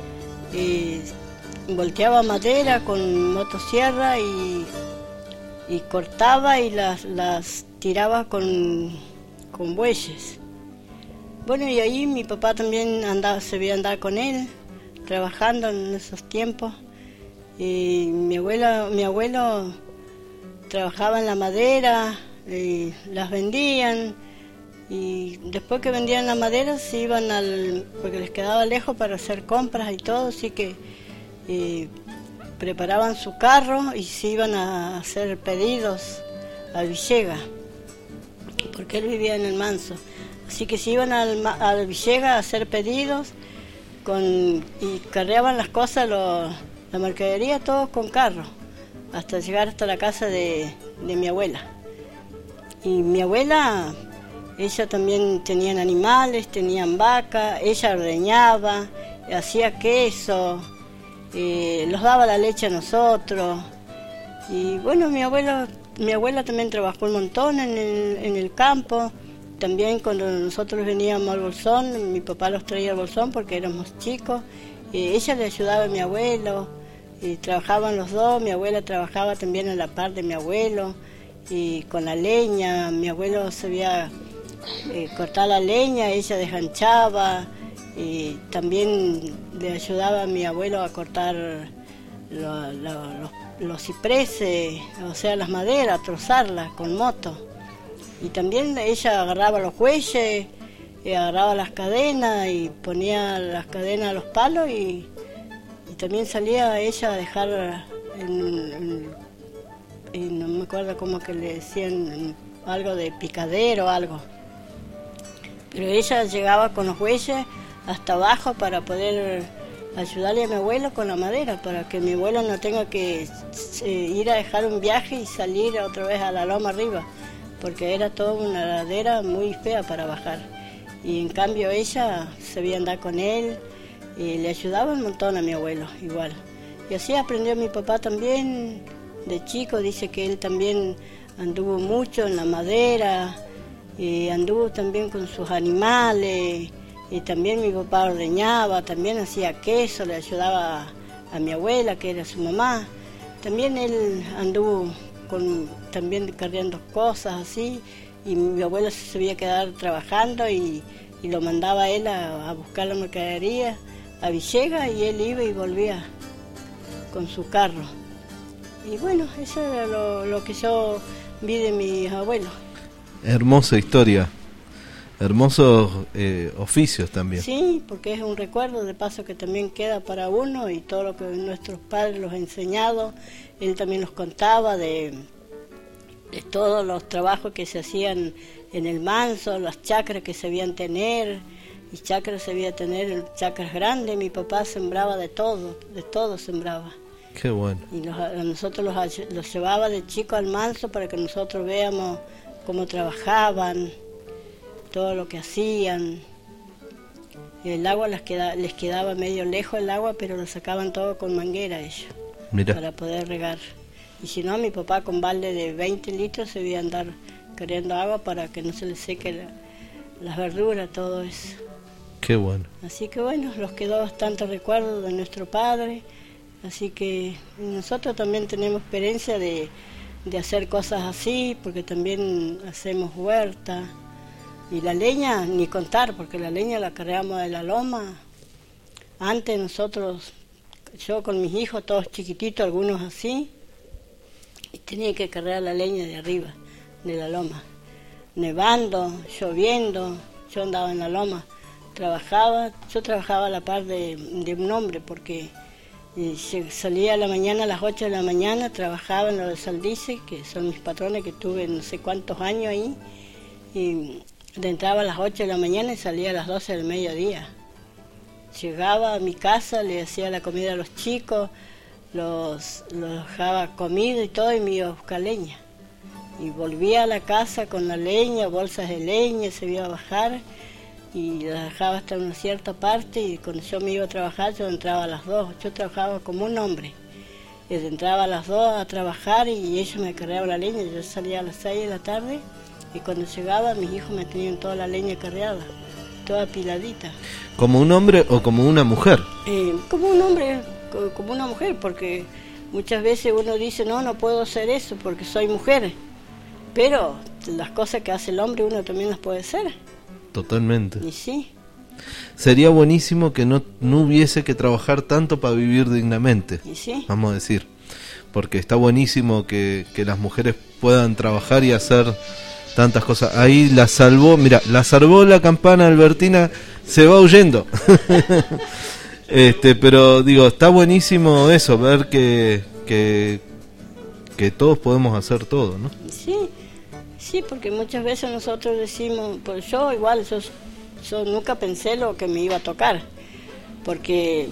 S4: volteaba madera con motosierra y cortaba y las tiraba con bueyes. Bueno, y ahí mi papá también se veía andar con él, trabajando en esos tiempos. Y mi abuelo trabajaba en la madera, las vendían, Y después que vendían la madera se iban porque les quedaba lejos para hacer compras y todo, así que preparaban su carro y se iban a hacer pedidos a Villegas, porque él vivía en el Manso. Así que se iban al Villegas a hacer pedidos y carreaban las cosas, la mercadería, todos con carro, hasta llegar hasta la casa de mi abuela. Y mi abuela, ella también tenían animales, tenían vaca, ella ordeñaba, hacía queso, los daba la leche a nosotros. Y bueno, mi abuela también trabajó un montón en el campo. También cuando nosotros veníamos al Bolsón, mi papá los traía al Bolsón porque éramos chicos. Ella le ayudaba a mi abuelo, trabajaban los dos. Mi abuela trabajaba también a la par de mi abuelo, y con la leña. Mi abuelo sabía cortar la leña, ella desganchaba, y también le ayudaba a mi abuelo a cortar los cipreses, o sea, las maderas, a trozarlas con moto. Y también ella agarraba los bueyes, agarraba las cadenas y ponía las cadenas a los palos, y también salía ella a dejar no me acuerdo cómo que le decían, algo de picadero o algo. Pero ella llegaba con los bueyes hasta abajo para poder ayudarle a mi abuelo con la madera, para que mi abuelo no tenga que ir a dejar un viaje y salir otra vez a la loma arriba, porque era toda una ladera muy fea para bajar. Y en cambio ella sabía andar con él y le ayudaba un montón a mi abuelo igual. Y así aprendió mi papá también de chico. Dice que él también anduvo mucho en la madera, y anduvo también con sus animales, y también mi papá ordeñaba, también hacía queso, le ayudaba a mi abuela, que era su mamá. También él anduvo también cargando cosas así, y mi abuelo se sabía quedar trabajando y lo mandaba a él a buscar la mercadería a Villegas, y él iba y volvía con su carro. Y bueno, eso era lo que yo vi de mis abuelos.
S1: Hermosa historia, hermosos oficios también.
S4: Sí, porque es un recuerdo de paso que también queda para uno, y todo lo que nuestros padres los han enseñado. Él también nos contaba de todos los trabajos que se hacían en el Manso, las chacras que se debían tener, y chacras se debía tener, chacras grandes. Mi papá sembraba de todo sembraba.
S1: Qué bueno.
S4: Y nosotros los llevaba de chico al Manso para que nosotros veamos cómo trabajaban, todo lo que hacían. El agua les quedaba medio lejos el agua, pero lo sacaban todo con manguera ellos. Mira. Para poder regar. Y si no, mi papá con balde de 20 litros se debía andar cargando agua para que no se le seque las verduras, todo eso.
S1: Qué bueno.
S4: Así que bueno, nos quedó bastante recuerdo de nuestro padre. Así que nosotros también tenemos experiencia de hacer cosas así, porque también hacemos huerta. Y la leña, ni contar, porque la leña la cargamos de la loma. Antes nosotros, yo con mis hijos, todos chiquititos, algunos así, y tenía que cargar la leña de arriba, de la loma. Nevando, lloviendo, yo andaba en la loma. Yo trabajaba a la par de un hombre, porque salía a la mañana, a las 8 de la mañana, trabajaba en lo de Saldice, que son mis patrones, que tuve no sé cuántos años ahí, y entraba a las 8 de la mañana y salía a las 12 del mediodía. Llegaba a mi casa, le hacía la comida a los chicos, los dejaba comida y todo, y me iba a buscar leña. Y volvía a la casa con la leña, bolsas de leña, se iba a bajar, y la dejaba hasta una cierta parte, y cuando yo me iba a trabajar, yo entraba a las 2. Yo trabajaba como un hombre. Entraba a las 2 a trabajar, y ellos me cargaban la leña. Yo salía a las 6 de la tarde, y cuando llegaba, mis hijos me tenían toda la leña cargada, toda apiladita.
S1: ¿Como un hombre o como una mujer?
S4: Como un hombre, como una mujer, porque muchas veces uno dice, no puedo hacer eso porque soy mujer. Pero las cosas que hace el hombre uno también las puede hacer.
S1: Totalmente.
S4: Y sí.
S1: Sería buenísimo que no hubiese que trabajar tanto para vivir dignamente.
S4: Y sí.
S1: Vamos a decir. Porque está buenísimo que las mujeres puedan trabajar y hacer tantas cosas. Ahí la salvó, mira, la salvó la campana Albertina, se va huyendo. Pero digo, está buenísimo eso, ver que todos podemos hacer todo, ¿no?
S4: Sí, porque muchas veces nosotros decimos, pues yo igual, yo nunca pensé lo que me iba a tocar, porque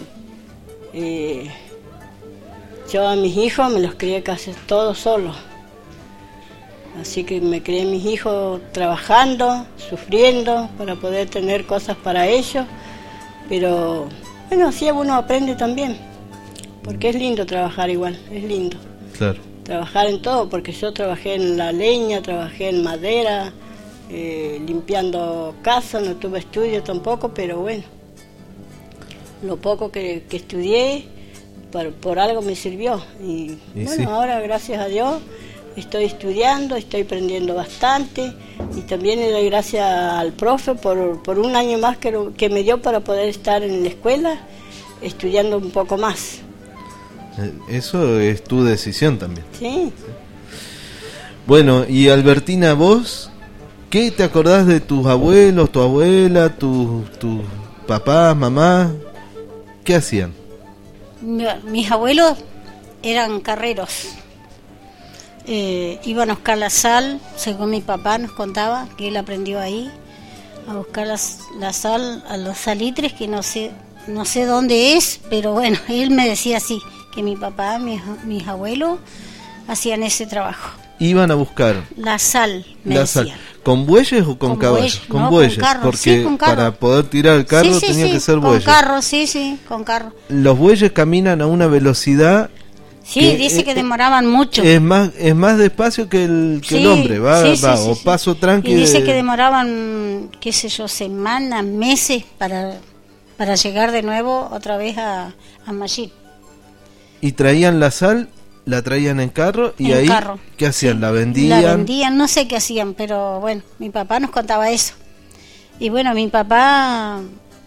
S4: yo a mis hijos me los crié casi todos solos. Así que me crié mis hijos trabajando, sufriendo, para poder tener cosas para ellos. Pero bueno, así uno aprende también, porque es lindo trabajar igual, es lindo.
S1: Claro.
S4: Trabajar en todo, porque yo trabajé en la leña, trabajé en madera, limpiando casa, no tuve estudio tampoco, pero bueno, lo poco que estudié, por algo me sirvió. Y bueno, sí. Ahora gracias a Dios estoy estudiando, estoy aprendiendo bastante, y también le doy gracias al profe por un año más que me dio para poder estar en la escuela estudiando un poco más.
S1: Eso es tu decisión también.
S4: Sí.
S1: Bueno, y Albertina, vos, ¿qué te acordás de tus abuelos, tu abuela, tus papás, mamás? ¿Qué hacían?
S5: Mis abuelos eran carreros. Iban a buscar la sal, según mi papá nos contaba, que él aprendió ahí, a buscar la sal a los salitres, que no sé dónde es, pero bueno, él me decía así, que mi papá, mis abuelos hacían ese trabajo.
S1: Iban a buscar
S5: la sal,
S1: ¿con bueyes o con caballos? Con bueyes,
S5: con carro,
S1: porque
S5: sí, con carro.
S1: Para poder tirar el carro tenía que ser bueyes.
S5: Con carro, sí, con carro.
S1: Los bueyes caminan a una velocidad.
S5: Sí, dice que demoraban mucho.
S1: Es más despacio que el hombre, va o paso tranquilo.
S5: Y dice que demoraban, qué sé yo, semanas, meses para llegar de nuevo otra vez a Mallín.
S1: Y traían la sal, la traían en carro y ahí, ¿qué hacían? Sí. ¿La vendían?
S5: La vendían, no sé qué hacían, pero bueno, mi papá nos contaba eso. Y bueno, mi papá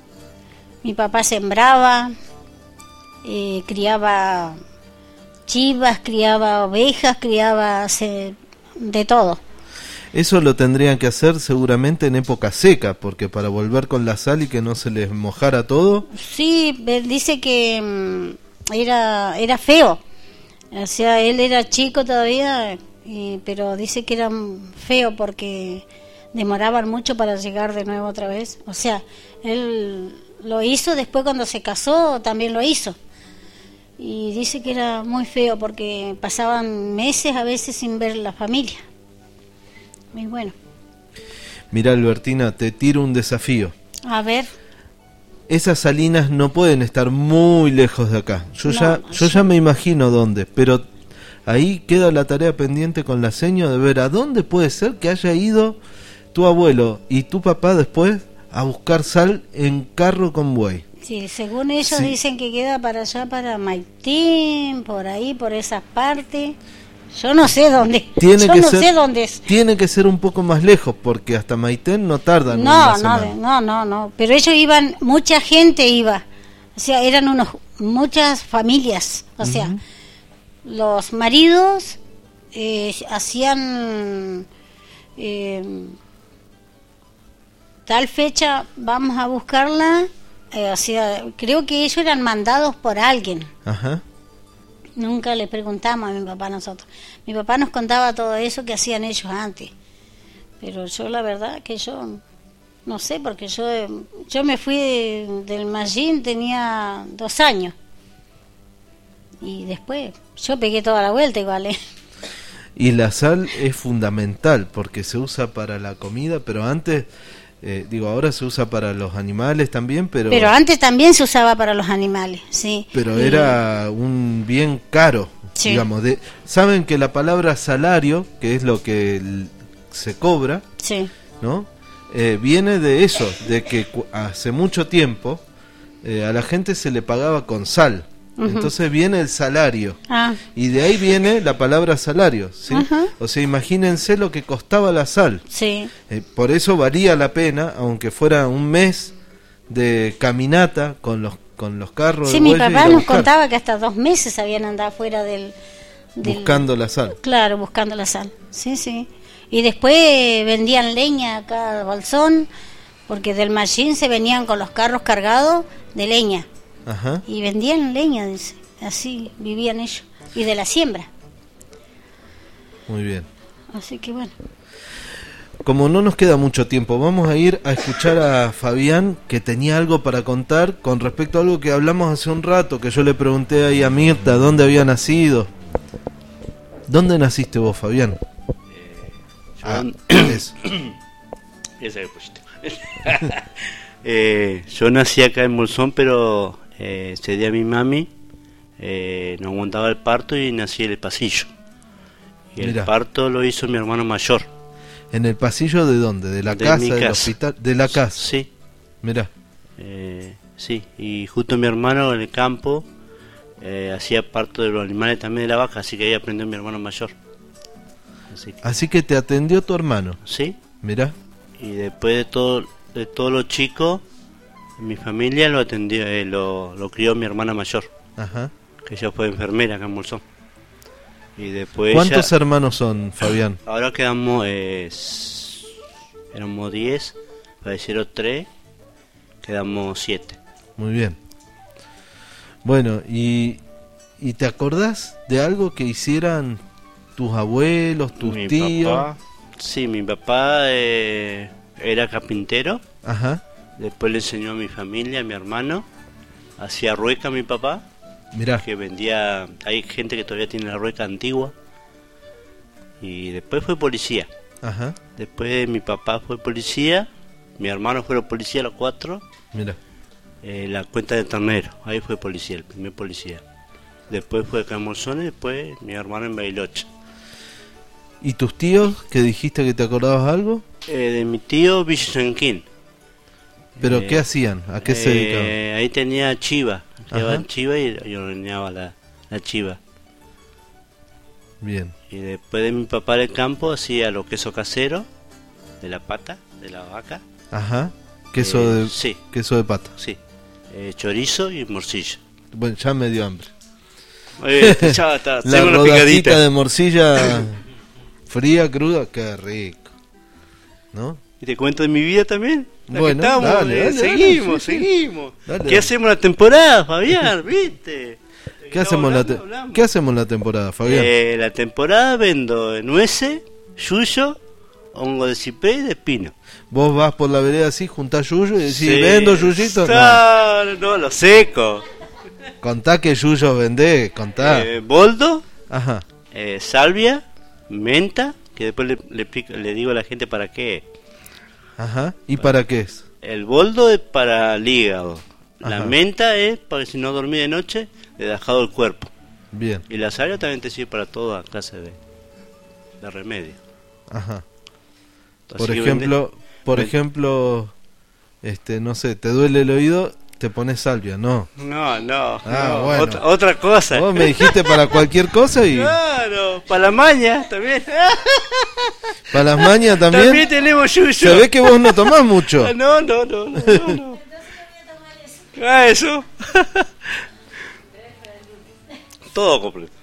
S5: sembraba, criaba chivas, criaba ovejas, criaba de todo.
S1: Eso lo tendrían que hacer seguramente en época seca, porque para volver con la sal y que no se les mojara todo.
S5: Sí, dice que era feo. O sea, él era chico todavía, pero dice que era feo porque demoraban mucho para llegar de nuevo otra vez. O sea, él lo hizo, después cuando se casó también lo hizo. Y dice que era muy feo porque pasaban meses a veces sin ver la familia. Muy bueno.
S1: Mira, Albertina, te tiro un desafío.
S5: A ver.
S1: Esas salinas no pueden estar muy lejos de acá. Yo ya me imagino dónde, pero ahí queda la tarea pendiente con la seño de ver a dónde puede ser que haya ido tu abuelo y tu papá después a buscar sal en carro con buey.
S5: Sí, según ellos dicen que queda para allá, para Maitín, por ahí, por esa parte. Yo no sé dónde. Sé dónde es.
S1: Tiene que ser un poco más lejos, porque hasta Maitén no tardan una semana.
S5: No. Pero ellos iban, mucha gente iba. O sea, eran muchas familias. O sea, los maridos hacían tal fecha, vamos a buscarla. O sea, creo que ellos eran mandados por alguien.
S1: Ajá.
S5: Nunca le preguntamos a mi papá nosotros. Mi papá nos contaba todo eso que hacían ellos antes. Pero yo la verdad que yo no sé, porque yo me fui del Mallín, tenía 2 años. Y después yo pegué toda la vuelta igual, ¿eh?
S1: Y la sal es fundamental porque se usa para la comida, pero antes... ahora se usa para los animales también, pero
S5: antes también se usaba para los animales, sí.
S1: Pero era un bien caro, sí. Digamos. Saben que la palabra salario, que es lo que se cobra,
S5: sí,
S1: ¿no? Viene de eso, de que hace mucho tiempo a la gente se le pagaba con sal. Entonces viene el salario y de ahí viene la palabra salario, ¿sí? O sea, imagínense lo que costaba la sal,
S5: sí.
S1: Por eso valía la pena, aunque fuera un mes de caminata con los carros.
S5: Sí, mi papá nos contaba que hasta 2 meses habían andado fuera del
S1: buscando la sal.
S5: Claro, buscando la sal, sí. Y después vendían leña acá al Bolsón, porque del Machín se venían con los carros cargados de leña.
S1: Ajá.
S5: Y vendían leña, dice. Así vivían ellos. Y de la siembra.
S1: Muy bien.
S5: Así que bueno.
S1: Como no nos queda mucho tiempo, vamos a ir a escuchar a Fabián, que tenía algo para contar con respecto a algo que hablamos hace un rato, que yo le pregunté ahí a Mirta dónde había nacido. ¿Dónde naciste vos, Fabián? Eso.
S6: Yo nací acá en Bolsón, pero ese día mi mami no aguantaba el parto y nací en el pasillo. Y
S1: Mirá.
S6: el parto lo hizo mi hermano mayor.
S1: ¿En el pasillo de dónde? ¿De la
S6: De
S1: casa,
S6: mi
S1: del
S6: casa.
S1: hospital? De la casa.
S6: Sí,
S1: Mirá.
S6: sí. Y justo mi hermano en el campo hacía parto de los animales también de la vaca, así que ahí aprendió mi hermano mayor.
S1: Así que te atendió tu hermano.
S6: Sí.
S1: Mirá.
S6: Y después de todos los chicos, mi familia lo atendió, lo crió mi hermana mayor,
S1: Ajá.
S6: que ella fue enfermera acá en Bolsón. Y después
S1: ¿Cuántos
S6: ella,
S1: hermanos son, Fabián?
S6: ahora quedamos, éramos 10, fallecieron 3, quedamos 7.
S1: Muy bien. Bueno, ¿y te acordás de algo que hicieran tus abuelos, tus
S6: Mi
S1: tíos?
S6: papá, sí, mi papá era carpintero.
S1: Ajá.
S6: Después le enseñó a mi familia, a mi hermano. Hacía rueca mi papá,
S1: Mirá.
S6: que vendía. Hay gente que todavía tiene la rueca antigua. Y después fue policía.
S1: Ajá.
S6: Después mi papá fue policía, mi hermano fue policía, los 4.
S1: Mirá.
S6: La cuenta de Ternero, ahí fue policía, el primer policía. Después fue acá en Bolsón y después mi hermano en Bariloche.
S1: ¿Y tus tíos, que dijiste que te acordabas algo?
S6: De mi tío Villanquín.
S1: ¿Pero qué hacían? ¿A qué se dedicaban?
S6: Ahí tenía chiva,
S1: Ajá.
S6: llevaban chiva y yo ordeñaba la chiva.
S1: Bien.
S6: Y después de mi papá del campo hacía los quesos caseros, de la pata, de la vaca.
S1: Ajá. Queso de
S6: Sí,
S1: queso de pata.
S6: sí. Chorizo y morcilla.
S1: Bueno, ya me dio hambre.
S6: Ya está,
S1: La
S6: tengo una
S1: rodajita
S6: picadita.
S1: de morcilla fría, cruda, qué rico. ¿No?
S6: ¿Y te cuento de mi vida también? La que
S1: Bueno,
S6: estamos,
S1: dale,
S6: seguimos,
S1: sí, sí.
S6: seguimos.
S1: Dale.
S6: ¿Qué hacemos la temporada, Fabián? ¿Viste?
S1: ¿Qué hacemos
S6: Hablamos.
S1: ¿Qué hacemos la temporada, Fabián?
S6: La temporada vendo nueces, yuyo, hongo de cipé y de pino.
S1: Vos vas por la vereda así, juntás yuyo y decís,
S6: Sí.
S1: ¿vendo yuyito?
S6: No, lo seco.
S1: Contá que yuyos vendés, contá.
S6: Boldo,
S1: Ajá.
S6: salvia, menta, que después le digo a la gente para qué.
S1: Ajá. ¿Y para qué es?
S6: El boldo es para el hígado. La
S1: Ajá.
S6: menta es para que si no dormí de noche, le he dejado el cuerpo.
S1: Bien.
S6: Y la salvia también te sirve para toda clase de remedio.
S1: Ajá.
S6: Así
S1: Por
S6: que
S1: ejemplo,
S6: vende-
S1: no sé, te duele el oído, te pones salvia, no.
S6: No,
S1: Ah, bueno.
S6: otra cosa.
S1: Vos me dijiste para cualquier cosa y
S6: Claro, para la maña también.
S1: para las mañas también.
S6: También tenemos yuyo.
S1: Se ve que vos no tomás mucho.
S6: Ah, no. Ah, eso. Todo completo.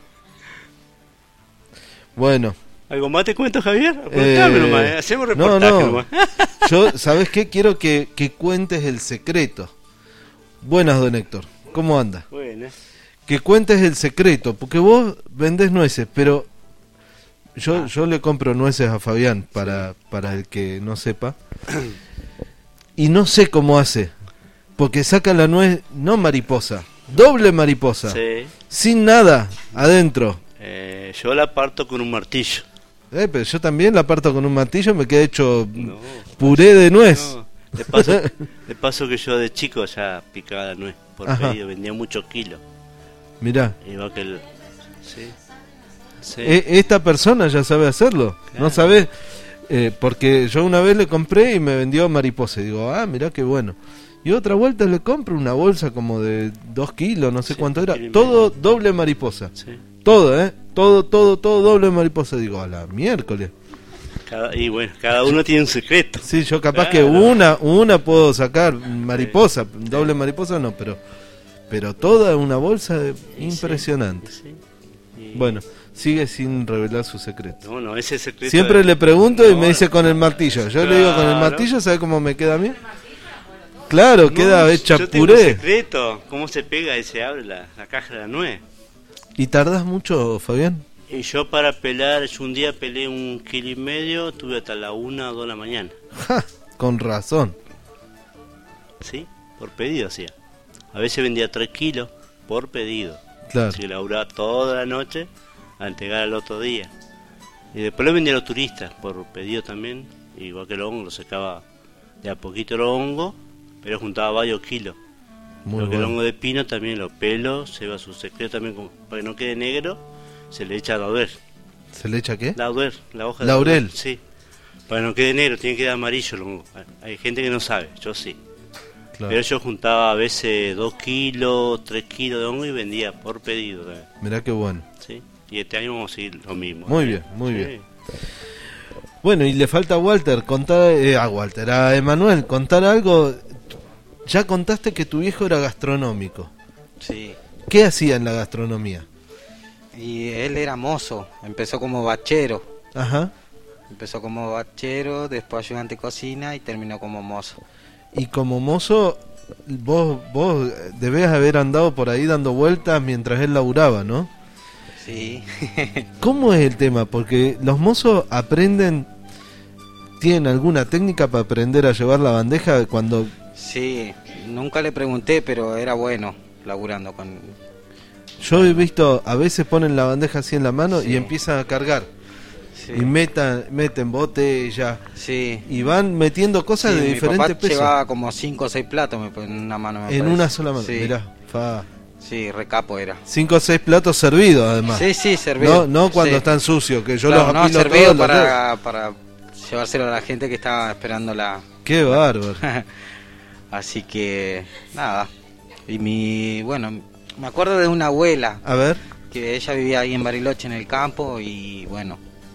S1: Bueno,
S6: ¿Algo más te cuento, Javier? Preguntame nomás, hacemos reportaje
S1: no.
S6: nomás.
S1: Yo, ¿sabes qué? Quiero que cuentes el secreto. Buenas, don Héctor. ¿Cómo anda?
S6: Bueno,
S1: Que cuentes el secreto, porque vos vendés nueces, pero yo le compro nueces a Fabián para el que no sepa. Y no sé cómo hace, porque saca la nuez, no mariposa, doble mariposa,
S6: sí.
S1: sin nada adentro.
S6: Yo la parto con un martillo.
S1: Pero yo también la parto con un martillo, me queda hecho
S6: No,
S1: puré de nuez.
S6: No. De paso que yo de chico ya picaba la nuez por
S1: Ajá.
S6: pedido, vendía muchos kilos.
S1: Mirá,
S6: Igual que el... Sí. Sí.
S1: esta persona ya sabe hacerlo,
S6: Claro.
S1: no sabe, porque yo una vez le compré y me vendió mariposa, y digo, mirá qué bueno. Y otra vuelta le compro una bolsa como de 2 kilos, no sé
S6: Sí,
S1: cuánto era,
S6: 1,5
S1: todo
S6: kilos.
S1: doble mariposa,
S6: Sí.
S1: todo, todo doble mariposa. Digo, a la miércoles.
S6: Y bueno, cada uno tiene un secreto.
S1: Sí, yo capaz
S6: Claro.
S1: que una puedo sacar mariposa, doble mariposa no, pero toda una bolsa impresionante.
S6: Sí. Y-
S1: Bueno, sigue sin revelar su secreto.
S6: No, ese secreto.
S1: Siempre le pregunto y
S6: No,
S1: me dice con el martillo. Yo le digo con el
S6: claro.
S1: martillo, ¿sabe cómo me queda a mí? Claro, queda hecha
S6: yo tengo un
S1: puré.
S6: secreto. ¿Cómo se pega y se abre la caja de la nuez?
S1: ¿Y tardás mucho, Fabián?
S6: Y yo para pelar, yo un día pelé 1,5 kilos, tuve hasta la 1 o 2 de la mañana.
S1: Ja, con razón.
S6: ¿Sí? Por pedido hacía. A veces vendía 3 kilos por pedido.
S1: Claro.
S6: Así que laburaba toda la noche a entregar al otro día. Y después lo vendía a los turistas por pedido también. Igual que el hongo, lo secaba de a poquito el hongo, pero juntaba varios kilos.
S1: Muy
S6: Lo que el
S1: bueno.
S6: hongo de pino también, los pelos, se va su secreto también, para que no quede negro, se le echa laurel.
S1: ¿Se le echa qué?
S6: Laurel, la hoja
S1: Laurel.
S6: de sí. Para que no quede negro, tiene que quedar amarillo el hongo. Hay gente que no sabe, yo sí.
S1: Claro.
S6: Pero yo juntaba a veces 2 kilos, 3 kilos de hongo y vendía por pedido también.
S1: Mirá qué bueno.
S6: ¿Sí? Y este año vamos a seguir lo mismo.
S1: Muy bien, muy
S6: Sí.
S1: bien. Bueno, y le falta a Walter, a Emanuel, contar algo. Ya contaste que tu viejo era gastronómico.
S7: Sí.
S1: ¿Qué hacía en la gastronomía?
S7: Y él era mozo, empezó como bachero.
S1: Ajá.
S7: Empezó como bachero, después ayudante de cocina y terminó como mozo.
S1: Y como mozo, vos debés haber andado por ahí dando vueltas mientras él laburaba, ¿no?
S7: Sí.
S1: ¿Cómo es el tema? Porque los mozos aprenden, ¿tienen alguna técnica para aprender a llevar la bandeja cuando...
S7: Sí, nunca le pregunté, pero era bueno laburando con...
S1: Yo he visto, a veces ponen la bandeja así en la mano
S7: Sí.
S1: y empiezan a cargar.
S7: Sí.
S1: Y meten botella.
S7: Sí.
S1: Y van metiendo cosas de
S7: mi
S1: diferentes
S7: papá
S1: pesos.
S7: llevaba como 5 o 6 platos en una mano.
S1: En una sola mano.
S7: Sí.
S1: Mirá, fa.
S7: Sí, recapo era.
S1: 5 o 6 platos servidos, además.
S7: Sí, sí, servido.
S1: No cuando
S7: Sí.
S1: están sucios, que yo
S7: Claro,
S1: los
S7: no,
S1: apilo
S7: servido
S1: todos.
S7: para llevárselo a la gente que estaba esperando la...
S1: Qué bárbaro.
S7: Así que, nada. Y bueno, me acuerdo de una abuela,
S1: A ver.
S7: que ella vivía ahí en Bariloche en el campo y bueno,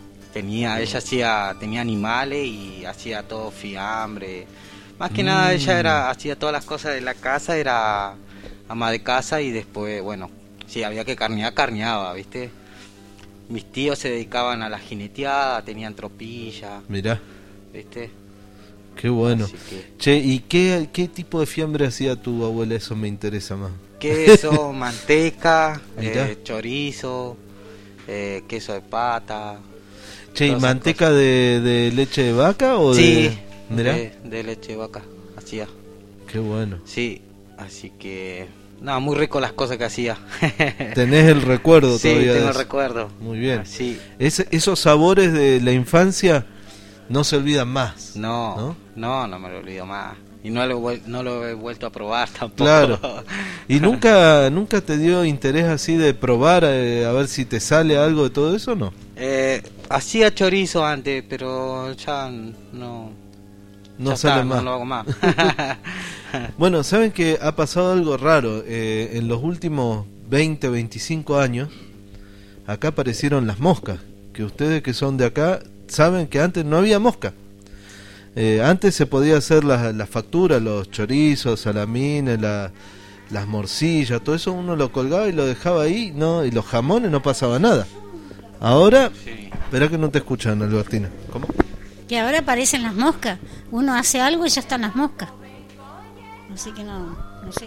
S7: ella tenía animales y hacía todo fiambre. Más que nada ella hacía todas las cosas de la casa, era ama de casa y después, bueno, si había que carneaba, ¿viste? Mis tíos se dedicaban a la jineteada, tenían tropilla,
S1: Mirá,
S7: ¿viste?
S1: qué bueno.
S7: Así que
S1: Che, ¿y qué tipo de fiambre hacía tu abuela? Eso me interesa más.
S7: queso, manteca,
S1: Mirá.
S7: chorizo, queso de pata.
S1: Che, ¿y
S7: todas esas
S1: manteca de leche de vaca o
S7: Sí,
S1: de...? Mirá,
S7: de leche de vaca, hacía.
S1: qué bueno.
S7: Sí, así que... No, muy rico las cosas que hacía.
S1: Tenés el recuerdo
S7: Sí,
S1: todavía de
S7: tengo el
S1: eso.
S7: recuerdo.
S1: Muy bien.
S7: Sí.
S1: Esos sabores de la infancia no se olvidan más.
S7: No me lo olvido más. Y no lo he vuelto a probar tampoco.
S1: Claro. ¿Y nunca te dio interés así de probar a ver si te sale algo de todo eso o no?
S7: Hacía chorizo antes, pero ya no ya
S1: Sale
S7: está,
S1: más.
S7: No lo hago más.
S1: Bueno, saben que ha pasado algo raro. En los últimos 20, 25 años, acá aparecieron las moscas. Que ustedes que son de acá saben que antes no había mosca. Antes se podía hacer las facturas, los chorizos, salamines, las morcillas, todo eso uno lo colgaba y lo dejaba ahí, no, y los jamones no pasaba nada. Ahora,
S7: Sí.
S1: espera que no te escuchan, Albertina. ¿Cómo?
S5: Que ahora aparecen las moscas. Uno hace algo y ya están las moscas. Así que no sé.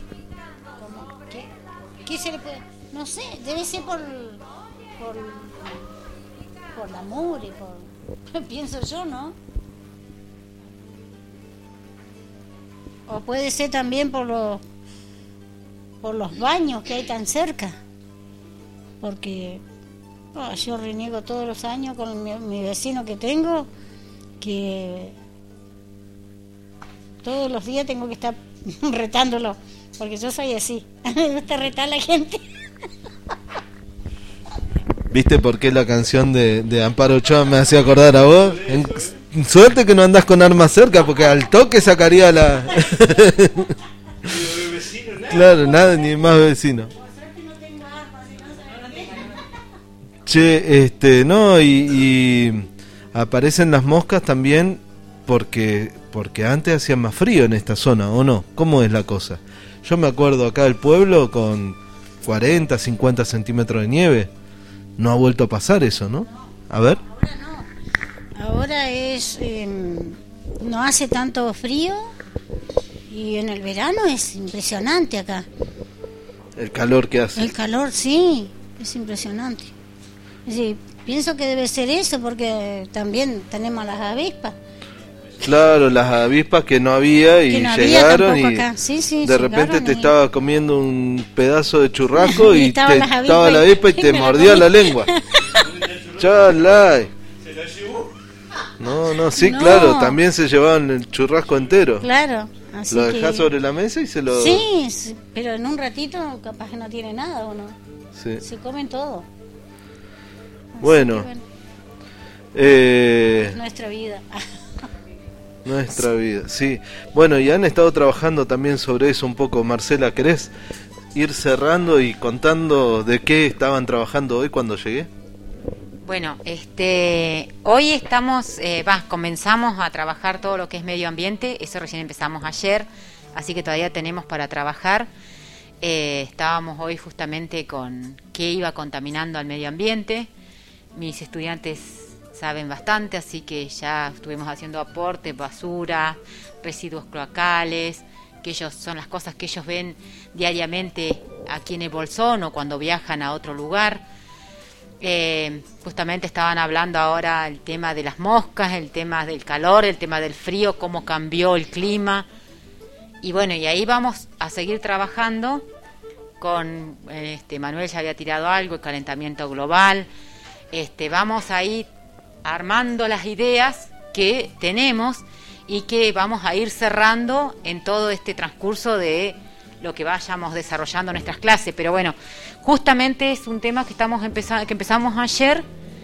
S5: ¿Qué se le puede...? No sé, debe ser por la mugre, pienso yo, ¿no? O puede ser también por los baños que hay tan cerca. Porque yo reniego todos los años con mi vecino que tengo, que todos los días tengo que estar retándolo, porque yo soy así, me gusta retar a la gente.
S1: ¿Viste por qué la canción de Amparo Ochoa me hacía acordar a vos? Suerte que no andás con armas cerca, porque al toque sacaría la... Claro, nada, ni más vecino. Che, no, y aparecen las moscas también porque antes hacía más frío en esta zona, ¿o no? ¿Cómo es la cosa? Yo me acuerdo acá del pueblo con 40, 50 centímetros de nieve. no ha vuelto a pasar eso, ¿no? A ver.
S5: Ahora es, no hace tanto frío y en el verano es impresionante acá.
S1: El calor que hace.
S5: El calor, sí, es impresionante. Sí, pienso que debe ser eso porque también tenemos las avispas.
S1: Claro, las avispas que no había y
S5: Que no había
S1: llegaron
S5: tampoco
S1: y
S5: acá. Sí, sí,
S1: de
S5: llegaron
S1: repente te
S5: y-
S1: estaba comiendo un pedazo de churrasco
S5: Y
S1: y
S5: estaban las avispas
S1: estaba la
S5: y-
S1: avispa y
S5: y
S1: te
S5: me la
S1: mordía
S5: comí.
S1: la lengua. Chalay. No, sí,
S5: No.
S1: claro, también se llevaban el churrasco entero.
S5: Claro, así
S1: Lo
S5: que...
S1: dejás sobre la mesa y se lo...
S5: Sí, sí, pero en un ratito capaz que no tiene nada, ¿o no?
S1: Sí.
S5: Se comen todo. Así
S1: Bueno.
S5: que, nuestra vida.
S1: Nuestra vida, sí. Bueno, y han estado trabajando también sobre eso un poco. Marcela, ¿querés ir cerrando y contando de qué estaban trabajando hoy cuando llegué?
S3: Bueno, hoy estamos, comenzamos a trabajar todo lo que es medio ambiente, eso recién empezamos ayer, así que todavía tenemos para trabajar. Estábamos hoy justamente con qué iba contaminando al medio ambiente. Mis estudiantes saben bastante, así que ya estuvimos haciendo aporte, basura, residuos cloacales, que ellos son las cosas que ellos ven diariamente aquí en el Bolsón o cuando viajan a otro lugar. Justamente estaban hablando ahora el tema de las moscas, el tema del calor, el tema del frío, cómo cambió el clima. Y bueno, y ahí vamos a seguir trabajando con Manuel ya había tirado algo, el calentamiento global. Vamos ahí armando las ideas que tenemos y que vamos a ir cerrando en todo este transcurso de lo que vayamos desarrollando en nuestras clases. Pero bueno, justamente es un tema que empezamos ayer,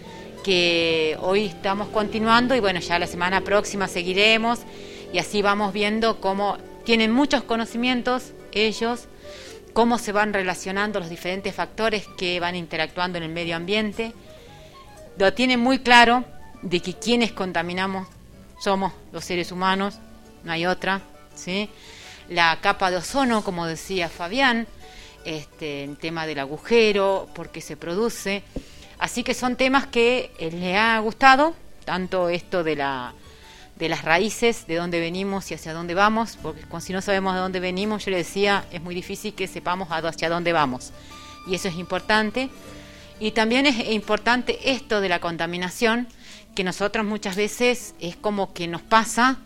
S3: que hoy estamos continuando y bueno, ya la semana próxima seguiremos y así vamos viendo cómo tienen muchos conocimientos ellos, cómo se van relacionando los diferentes factores que van interactuando en el medio ambiente. Lo tienen muy claro de que quienes contaminamos somos los seres humanos, no hay otra, ¿sí? La capa de ozono, como decía Fabián, el tema del agujero, por qué se produce. Así que son temas que les ha gustado, tanto esto de las raíces, de dónde venimos y hacia dónde vamos, porque si no sabemos de dónde venimos, yo le decía, es muy difícil que sepamos hacia dónde vamos. Y eso es importante. Y también es importante esto de la contaminación, que nosotros muchas veces es como que nos pasa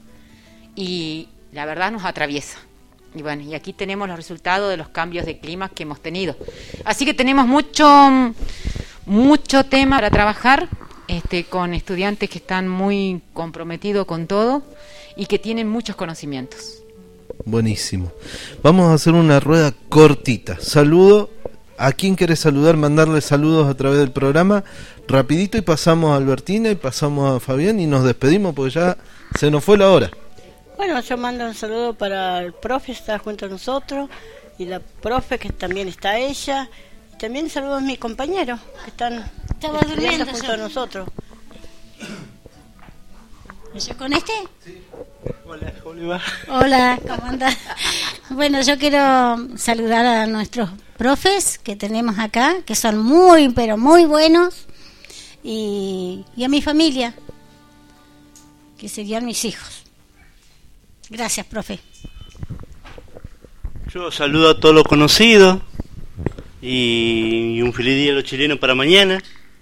S3: y la verdad nos atraviesa. Y bueno, y aquí tenemos los resultados de los cambios de clima que hemos tenido. Así que tenemos mucho tema para trabajar, con estudiantes que están muy comprometidos con todo y que tienen muchos conocimientos.
S1: Buenísimo. Vamos a hacer una rueda cortita. Saludo. ¿A quién querés saludar? Mandarle saludos a través del programa. Rapidito y pasamos a Albertina y pasamos a Fabián y nos despedimos porque ya se nos fue la hora.
S4: Bueno, yo mando un saludo para el profe que está junto a nosotros y la profe que también está ella. Y también saludo a mis compañeros que están
S5: Estaba
S4: estudiando
S5: durmiendo
S4: junto
S5: yo.
S4: a nosotros.
S5: ¿Yo con este?
S6: Hola, ¿cómo va?
S5: Hola, ¿cómo andás? Bueno, yo quiero saludar a nuestros profes que tenemos acá, que son muy, pero muy buenos, y a mi familia, que serían mis hijos. Gracias, profe.
S6: Yo saludo a todos los conocidos y un feliz día a los chilenos para mañana.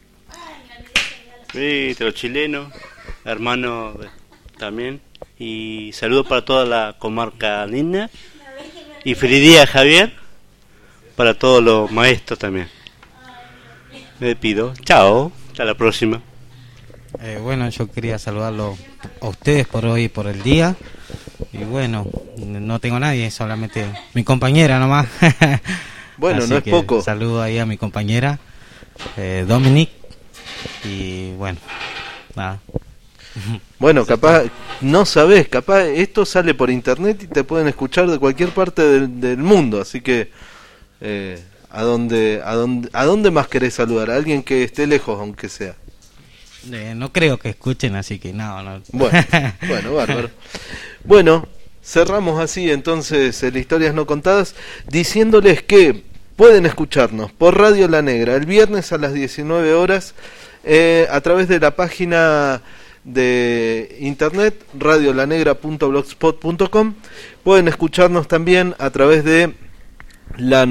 S6: Sí, de los chilenos, hermanos también. Y saludo para toda la comarca linda. Y feliz día, Javier, para todos los maestros también. Me despido. Chao, hasta la próxima.
S7: Bueno, yo quería saludarlo a ustedes por hoy, por el día. Y bueno, no tengo nadie, solamente mi compañera nomás.
S1: Bueno,
S7: Así
S1: no es
S7: que
S1: poco.
S7: Saludo ahí a mi compañera, Dominic. Y bueno, nada.
S1: Bueno, capaz, no sabés, capaz esto sale por internet y te pueden escuchar de cualquier parte del mundo, así que ¿a dónde más querés saludar? A alguien que esté lejos, aunque sea.
S7: No creo que escuchen, así que no.
S1: Bueno, bárbaro. Bueno, cerramos así entonces el Historias No Contadas, diciéndoles que pueden escucharnos por Radio La Negra el viernes a las 19 horas a través de la página de internet radiolanegra.blogspot.com. Pueden escucharnos también a través de la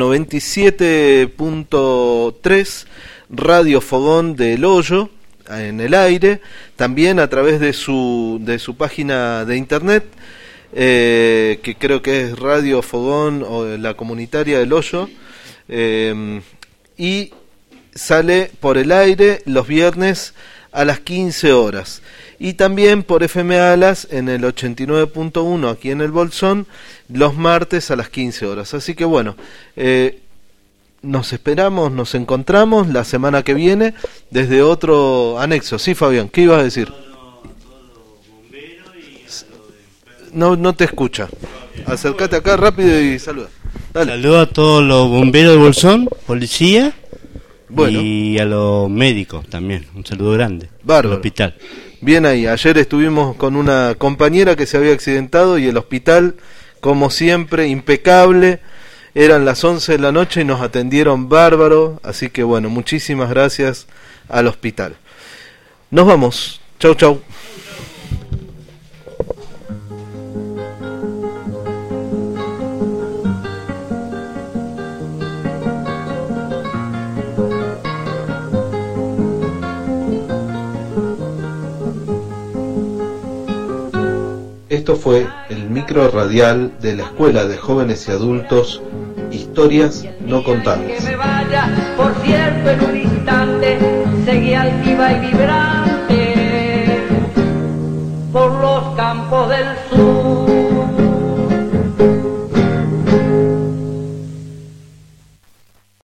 S1: 97.3 Radio Fogón del Hoyo en el aire, también a través de su página de internet, que creo que es Radio Fogón o la comunitaria del Hoyo, y sale por el aire los viernes a las 15 horas, y también por FM Alas en el 89.1 aquí en el Bolsón los martes a las 15 horas. Así que bueno, nos encontramos la semana que viene desde otro anexo. Sí, Fabián, ¿qué ibas a decir? No te escucha. Acércate acá rápido y saluda. Dale.
S6: Saludo a todos los bomberos de Bolsón, policía,
S1: bueno,
S6: y a los médicos también. Un saludo grande.
S1: Bárbaro.
S6: Al hospital.
S1: Bien ahí. Ayer estuvimos con una compañera que se había accidentado y el hospital, como siempre, impecable. Eran las 11 de la noche y nos atendieron bárbaro. Así que bueno, muchísimas gracias al hospital. Nos vamos. Chau, chau. Esto fue el micro radial de la Escuela de Jóvenes y Adultos, Historias No Contadas.
S2: Que me vaya, por cierto, en un instante, seguí altiva y vibrante.